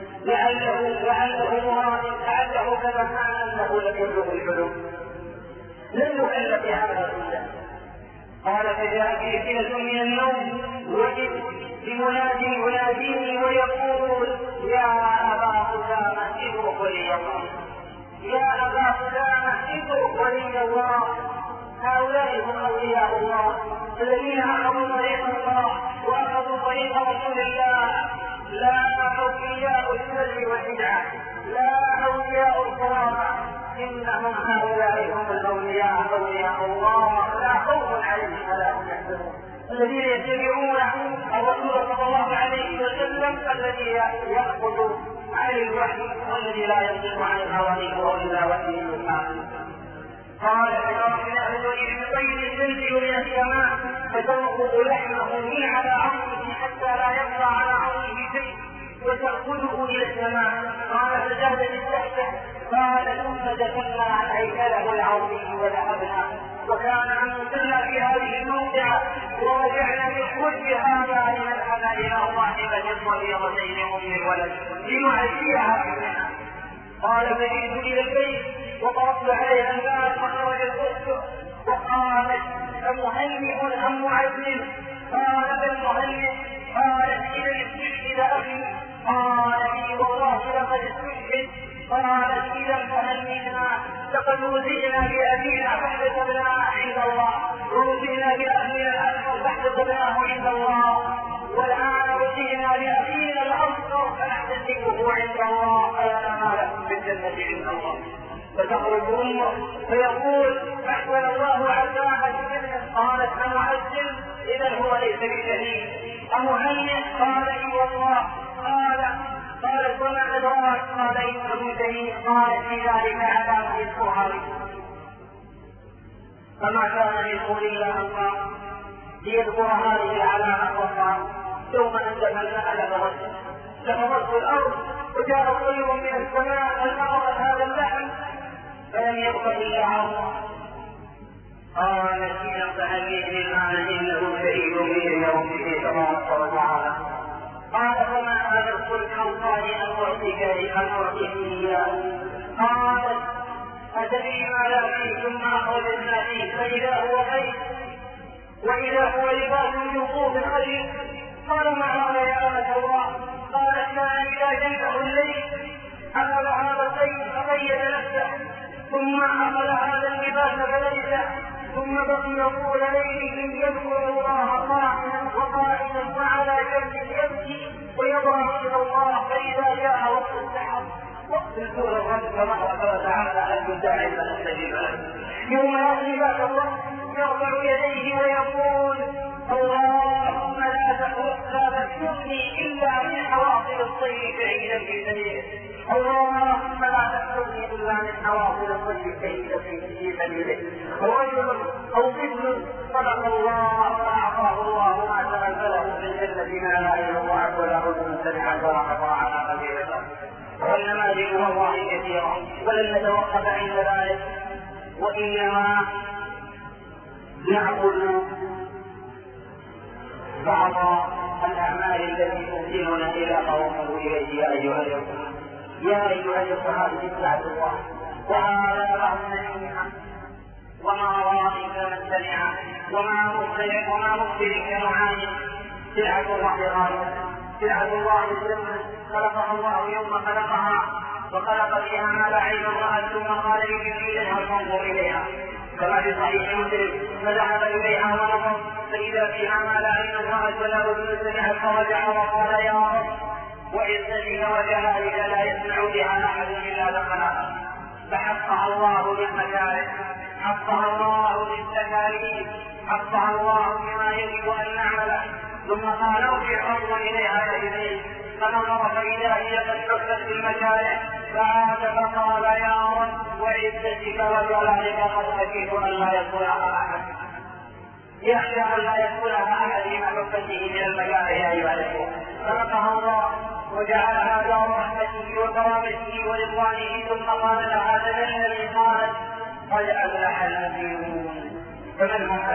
Speaker 2: لعله مراد لعله كما كان انه لم يبلغ الحلم لم يكلف بهذا كله. قال فجاء في سنة من النوم وجد بمناد يناديني ويقول يا ابا قدامه اترك ولي الله يا ابا قدامه اترك ولي الله. هؤلاء هم اولياء الله الذين اخذوا طريق الله واخذوا طريق رسول الله. لا أولياء السر والبدعة لا أولياء الخرافة إنهم هؤلاء هم الأولياء أولياء الله لا خوف عليهم ولا هم يحزنون الذين يتبعون الرسول صلى الله عليه وسلم الذي يأخذ عن الوحي والذي لا ينطق عن الهوى إلا وحي يوحى. قال فربنا الذي بطير تنزل من السماء فتنقض لحمه من على عرضه حتى لا يبقى على عرضه شيء وتأخذه إلى السماء. قال فجهد السحسة قال ثم دفنا هيكله العظيم وذهبنا وكان أنزلنا في هذه الموضع ورجعنا من كل هذا لنذهب إلى صاحبة صغيرتين أم الولد لنعزيها منها. قال فجئت إلى البيت وضربت عليها الباب فخرج الأخت وقالت أمهنئ أم معزز؟ قال بل مهنئ. قالت إذا استشهد أخي. قال لي والله لقد استشهد. قالت إذا فهنئنا لقد وزئنا بأبينا فاحتسبناه عند الله ووزئنا بأهلنا الأكبر فاحتسبناه عند الله والآن وزئنا بأخينا الأصغر فنحتسبه عند الله فلا ما لكم بالجنة عند الله. فتخرج امه فيقول احسن الله عزاها الجنه. قالت امعزل؟ اذا هو ليس بشهيد. امهنئ؟ قال اي والله. قالت وما ادراك؟ قال انه شهيد. قالت في ذلك علامه الصحابي فما كان يقول الا الله ليذكر هذه العلامه وقال يوم أنزلنا الماء لفرت الأرض وجاء طير من السماء فلقط هذا اللحم فلم يبق إلا عظمه. قال حين فهديني الآن إنه شهيد به ربه تبارك وتعالى. قال فما هذا الصلح الله أن أعطيك إياه؟ قالت أتدري ما لا فيه؟ ثم أخرجنا فيه فإذا هو خير وإذا هو لباس من صوف خير. قال ما هذا يا أمة الله؟ قالت كان إذا جنبه الليل أخذ هذا السيف فقيد نفسه ثم أخذ هذا اللباس فلبسه ثم بقي طول ليله يذكر الله قائما وعلى جنب يبكي ويضرع إلى الله فإذا جاء وقت السحر وقت نزول الرب تبارك وتعالى أن يدعي فنستجيب له. يوم يأتي ذاك الوقت يرفع يديه ويقول اللهم لا تحرمني إلا من حواصل الطير شهيدا في سبيله. اللهم لا تحرمني إلا من حواصل الطير شهيدا في سبيله. رجل أو طفل صدق الله فأعطاه الله ما تنزله في الجنة ما لا إله إلا الله ولا رجل سمع فأعطى على قبيلته. والنماذج والله كثيرة ولن نتوقف عند ذلك وإنما نأخذ بعض الأعمال التي تؤدينا إلى قومه إليه. يا أيها الصحابة اتبعوا الله وهذا بعض نعمها وما رائك من سمع وما مخبرك نعاني. سلعة الله غالية، سلعة الله الجنة خلقها الله يوم خلقها وخلق فيها ما لا عين رأت ثم قال لجبريل فانظر إليها كما في صحيح مسلم فذهب إليها ونظر فإذا فيها ما لا عين رأت ولا أذن سمعت فرجع وقال يا رب وعزتك وجلالك لا يسمع بها أحد إلا دخلها. فحقها الله بالمكاره، حقها الله بالتكاليف، حقها الله بما يجب أن نعمله. ثم قال ارجع انظر إليها يا إليه فنظر فإذا هي قد حفت بالمكاره فعاد فقال يا رب وعزتك وجلالك قد خشيت أن لا يدخلها أحد. يخشى أن لا يدخلها أحد من حفته من المكاره يا أيها الأخوة. خلقها الله وجعلها دار رحمته وكرامته ورضوانه ثم قال لها تجلل قالت قد أفلح المؤمنون. فمن هم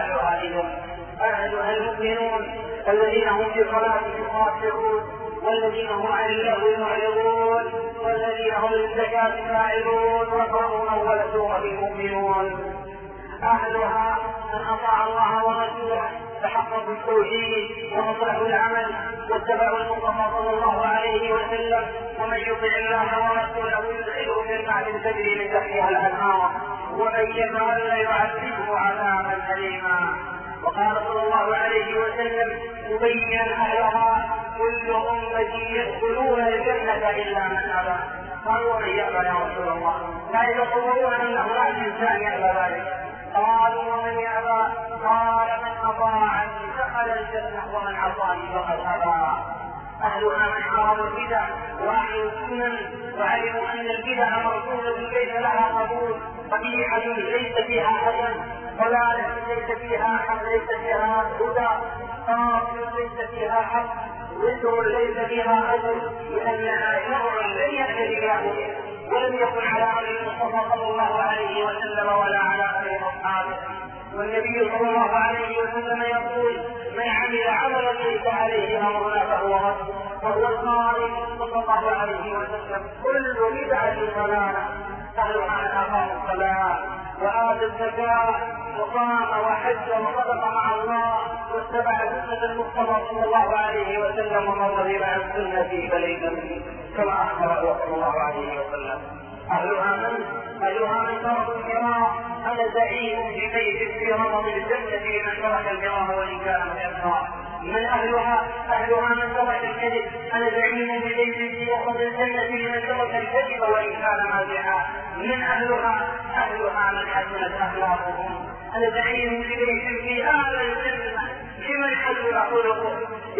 Speaker 2: أهلها المؤمنون الذين هم في صلاتهم خاشعون والذين هم عن اللغو معرضون والذين هم للزكاة فاعلون ويقرؤون أول سورة المؤمنون. أهلها من أطاع الله ورسوله فحققوا التوحيد وأصلحوا العمل واتبعوا المصطفى صلى الله عليه وسلم ومن يطع الله ورسوله يدخله جنات تجري من تحتها الأنهار ومن يتولى يعذبه عذابا أليما. وقال صلى الله عليه وسلم مبينا أهلها كل أمتي يدخلون الجنة إلا من أبى. قالوا ومن يأبى يا رسول الله؟ لا يتصورون أنه لا إنسان يأبى ذلك. قالوا ومن يأبى؟ قال من أطاعني دخل الجنة ومن عصاني فقد أبى. أهلها من حرموا البدع وأهل السنن وعلموا أن البدع مرسولة ليس لها قبول قبيحة ليس فيها حسن ضلالة ليس فيها حق ليس فيها هدى باطل ليس فيها حق وزر ليس فيها أجر لأنها شرع لن يأتي الله ولم يكن على أمر المصطفى صلى الله عليه وسلم ولا على أمر أصحابه. والنبي صلى الله عليه وسلم يقول من عمل عملا ليس عليه أمرنا فهو رد. وهو القائل صلى الله عليه وسلم كل بدعة ضلالة. أهلها من أقاموا الصلاة وآتوا الزكاة وقام وحج وصدق مع الله واتبع سنة المصطفى صلى الله عليه وسلم ومن رغب عن سنتي فليس مني كما أخبر صلى الله عليه وسلم. أهلها من ترك المراه أنا زعيم ببيت في رمض الجنة لمن ترك المراه وإن كان محقا. من أهلها من ترك الكذب أنا زعيم ببيت في رمض الجنة لمن ترك الكذب وإن كان مازحا. من أهلها من حسنت أخلاقهم أنا زعيم ببيت في أعلى الجنة لمن حسن خلقه.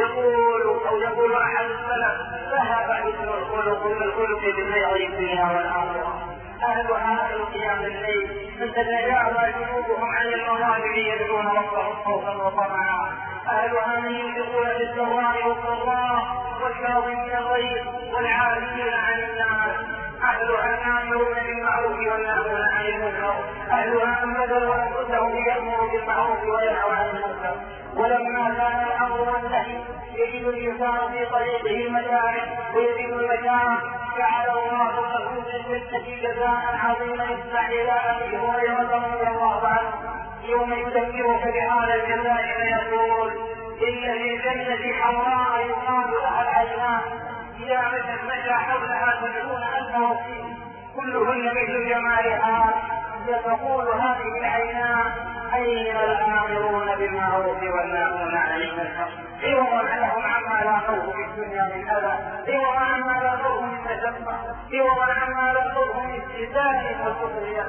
Speaker 2: يقول أحد السلف ذهب حسن الخلق بالخلق بالخير الدنيا والآخرة. أهلها أهل قيام الليل من تتجاوز جنوبهم عن المضاجع يدعون ربهم خوفا وطمعا. أهلها من ينفقون بالسراء والضراء والكاظمين الغيظ والعافين عن الناس. أهلها الآمرون بالمعروف والناهون عن المنكر. أهلها من بذلوا أنفسهم ليأمروا بالمعروف وينهوا عن المنكر. ولما كان الأمر والنهي يجد الإنسان في طريقه المتاعب ويجد المكان، جعل الله له في الجنة جزاء عظيما يسمع إلى أبي هريرة رضي الله عنه يوم يذكرك بهذا الجزاء فيقول: إن في الجنة حمراء يقال لها العينان، إذا مشى حولها تجدون أنه كلهن مثل جمالها، فتقول هذه العينان: أين الآمرون بالمعروف والناهون عن المنكر؟ عوضا لهم عما لاقوه في الدنيا من أذى، عوضا عما لاقوه من مشقة، عوضا عما لاقوه من استهزاء وسخرية.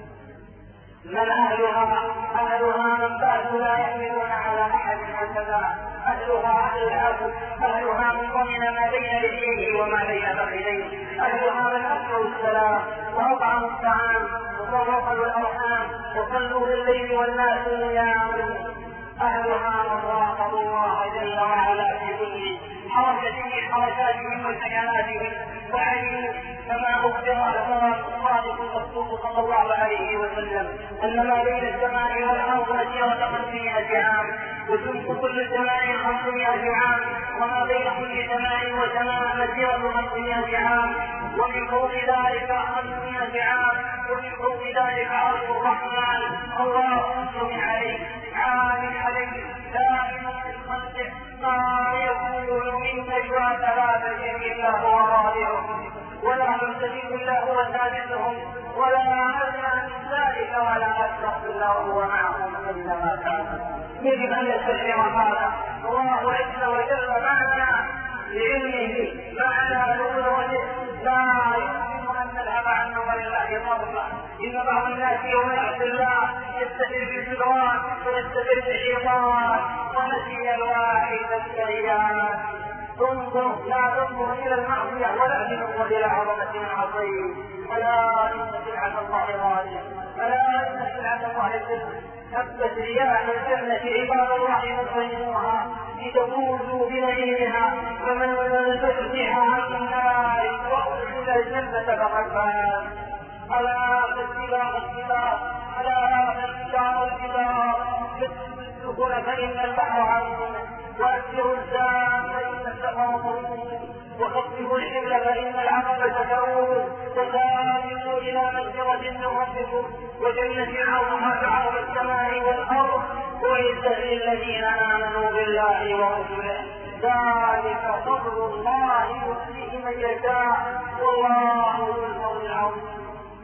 Speaker 2: من أهلها من بعد لا يحملون على أحد هكذا. أهلها أهل العفو، أهلها من ضمن ما بين لحييه وما بين فخذيه. أهلها من أكثر السلام وأطعموا الطعام وصرفوا الأرحام وصلوا بالليل والناس نيام. أهلها من راقبوا الله جل وعلا في كل حركة من حركاتهم وسكناتهم، وعلموا كما أخبر الصادق المصدوق صلى الله عليه وسلم أن ما بين السماء والأرض مسيرة 500 عام، وتمك كل سماء 500 عام، وما بين كل سماء وسماء مسيرة 500 عام، ومن فوق ذلك 500 عام، ومن فوق ذلك عرش الرحمن. الله أنزل عليه عال عليه دائما في الخلق، ما يكون من نجوى 3 إلا هو رابعهم، ولا يمتلك إلا هو سادسهم، ولا أدنى من ذلك ولا أكثر إلا هو معهم أينما كانوا. يجب أن يستشعر هذا الله عز وجل معنا بعلمه، معنا بقدرته، لا يمكن أن نذهب عنه ولله طرفا. إن بعض الناس يوم يعصي الله يستتر بالجدران ويستتر بالشيطان ونسي الواحد السيئات. انظر، لا تنظر إلى المعصية ولا تنظر إلى عظمة العظيم. ألا إن سلعة الله غالية، ألا إن سلعة الله الجنة. ثبت رياح الجنة عباد الله مطعموها لتفوزوا بنعيمها، فمن تفتح عن النار وأدخل الجنة فقد فاز. ألا فالسباق السباق، ألا فالسباق السباق، السفن فإن البحر عظيم، وأكثروا الزاد فإن السفر طويل، وخففوا الحمل فإن العقبة تؤول، وسارعوا إلى مغفرة من ربكم وجنة عرضها كعرض السماء والأرض، وعزة للذين آمنوا بالله ورسله. ذلك فضل الله يؤتيه من يشاء، والله ذو الفضل العظيم.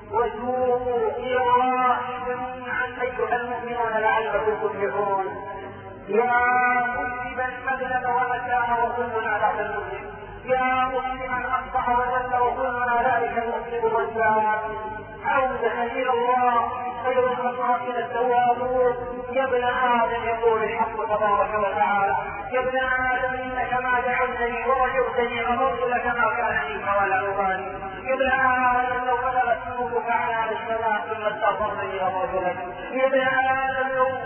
Speaker 2: وتوبوا إلى الله جميعا أيها المؤمنون لعلكم تفلحون. يا مسلما مذنب ومكان وكلنا تحت المسلم، يا مسلما أصبح وجل وكلنا ذلك المسلم والسلام. عودة إلى الله خير الخطوات إلى التوابون. يا ابن آدم يقول الحق تبارك وتعالى: يا ابن آدم إنك ما دعوتني ورجوتني غفرت لك ما كان منك ولا أبالي. يا ابن آدم لو بلغت ذنوبك عنان السماء ثم استغفرتني غفرت لك. يا ابن آدم لو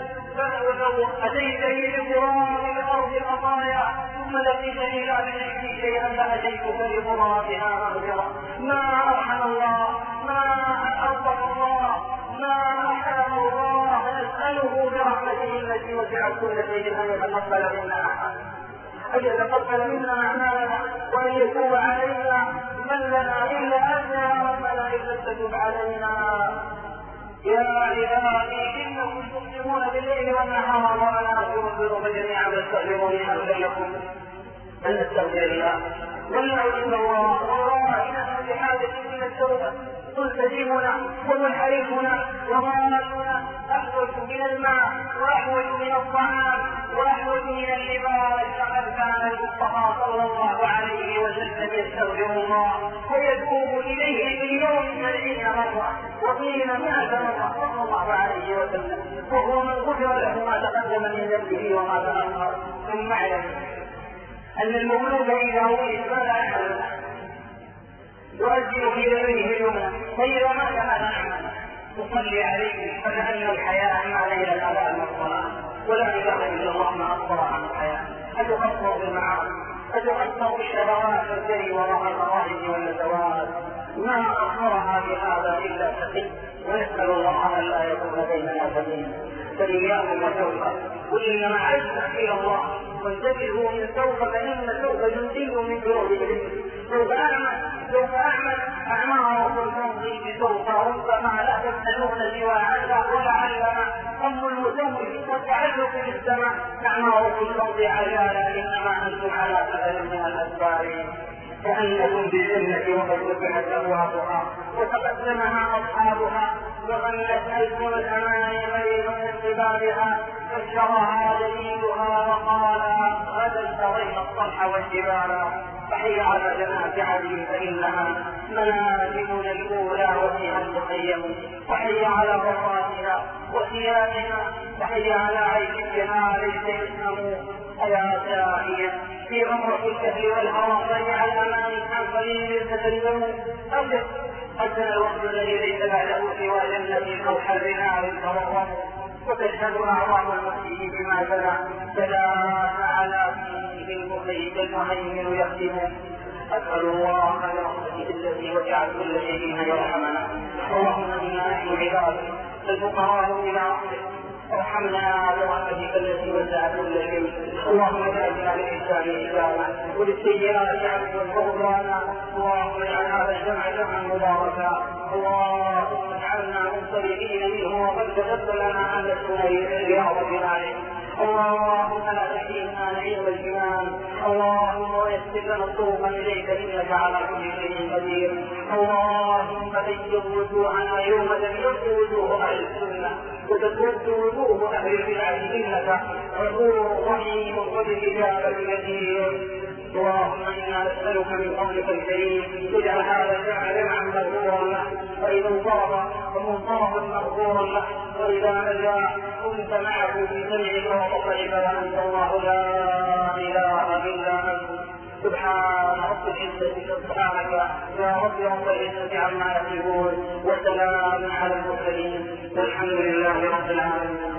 Speaker 2: أتيتني بغرام الأرض الخطايا ثم لقيتني لا بشيء شيئا لأتيتك بغرامها مغفرة. ما أرحم الله، ما ألطف الله، ما أحلم الله. نسأله برحمته التي وسعت كل شيء أن يتقبل منا أعمالنا وأن يتوب علينا. من لنا إلا أنت يا ربنا إذا تتوب علينا. يا عبادي إنكم تقسمون بالليل والنهار وأنا أغفر الذنوب جميعا فاستغفروني أغفر لكم. أن نستغفر الله ونعوذ الله، والله نحن بحاجة إلى التوبة. تلتزمنا ومنحرفنا وضالنا، أحوج من الماء وأحوج من الطعام وأحوج من اللباس. فقد كان المصطفى صلى الله عليه وسلم يستغفر الله ويتوب إليه في اليوم 70 مرة وقيل 100 مرة صلى الله عليه وسلم، وهو من غفر له ما تقدم من ذنبه وما تأخر. ثم اعلم أن المولود إذا ولد ماذا يعمل؟ يؤذن في يمينه اليمنى، فإذا مات ماذا نعمل؟ نصلي عليه، فكأن الحياة ما ليل الأذان والصلاة. ولا إله إلا الله الله ما أخبر عن الحياة، أتؤثر بالمعاصي، أتؤثر بالشهوات والجري وراء الغرائز والنزوات، ما أخبرها بهذا إلا شقي، ونسأل الله أن لا يكون بيننا سبيل. فإياكم وسوف، وإنما عزت إلى الله، وانتبهوا من سوف، فإن سوف جندي من جنود إبليس. سوف أعمل أعماركم تمضي بسوف، ربما لا تسألون سوى عسى ولعلنا أم المسوف والتعلق بالسماء، أعماركم تمضي عجالا، إنما أنتم على سبيل من الأسفار، كأنكم بالجنة وقد فتحت أبوابها وتقدمها أصحابها، وظلت ألسن الأمان غير انقبابها، فشرها دليلها وقال غدا التقينا الصرح والجبال، فحي على جنات عدن فإنها منازلنا الأولى وفيها المخيم، وحي على غراتها وثيابها، وحي على عيشها ليس يسلم. أيا سائيا في غمرة الكهل والهوى ضيع الأمان عن قليل تتلم، أبلغ أدنى الوقت الذي ليس بعده سوى جنة فوح الرناء التورم، وتشهد أعظام المسيح بما فلا على فيه المخيف المهيمن يختم. أسأل الله برحمته التي وسعت كل شيء أن يرحمنا. اللهم إنا نحن عبادك الفقراء إلى رحمتك، ارحمنا برحمتك التي وسعت كل شيء. اللهم اجعلنا للإنسان إسلاما وللسيئات عفوا وغفرانا. اللهم اجعل هذا الجمع جمعا مباركا، اللهم اجعلنا منصرفين منه، وقد كتبت لنا أن نكون رياض بذلك. اللهم لا تحرمنا نعيم الجنان، اللهم ويسر لنا الطرق اليك انك على كل شيء قدير. اللهم بيض وجوهنا يوم تبيض وجوه اهل السنه وتسود وجوه اهل البدعه، انك غفور رحيم وبالاجابه جدير. اللهم انا نسالك من فضلك الكريم اجعل هذا الجمع جمعا مغفورا له، واذا انصرف فمنصرفا مغفورا له، واذا نجا كنت معه في سمعك وبصرك، وانت الله لا اله الا انت. سبحان رب العزه سبحانك يا رب رب العزه عما يصفون، وسلام على المرسلين، والحمد لله رب العالمين.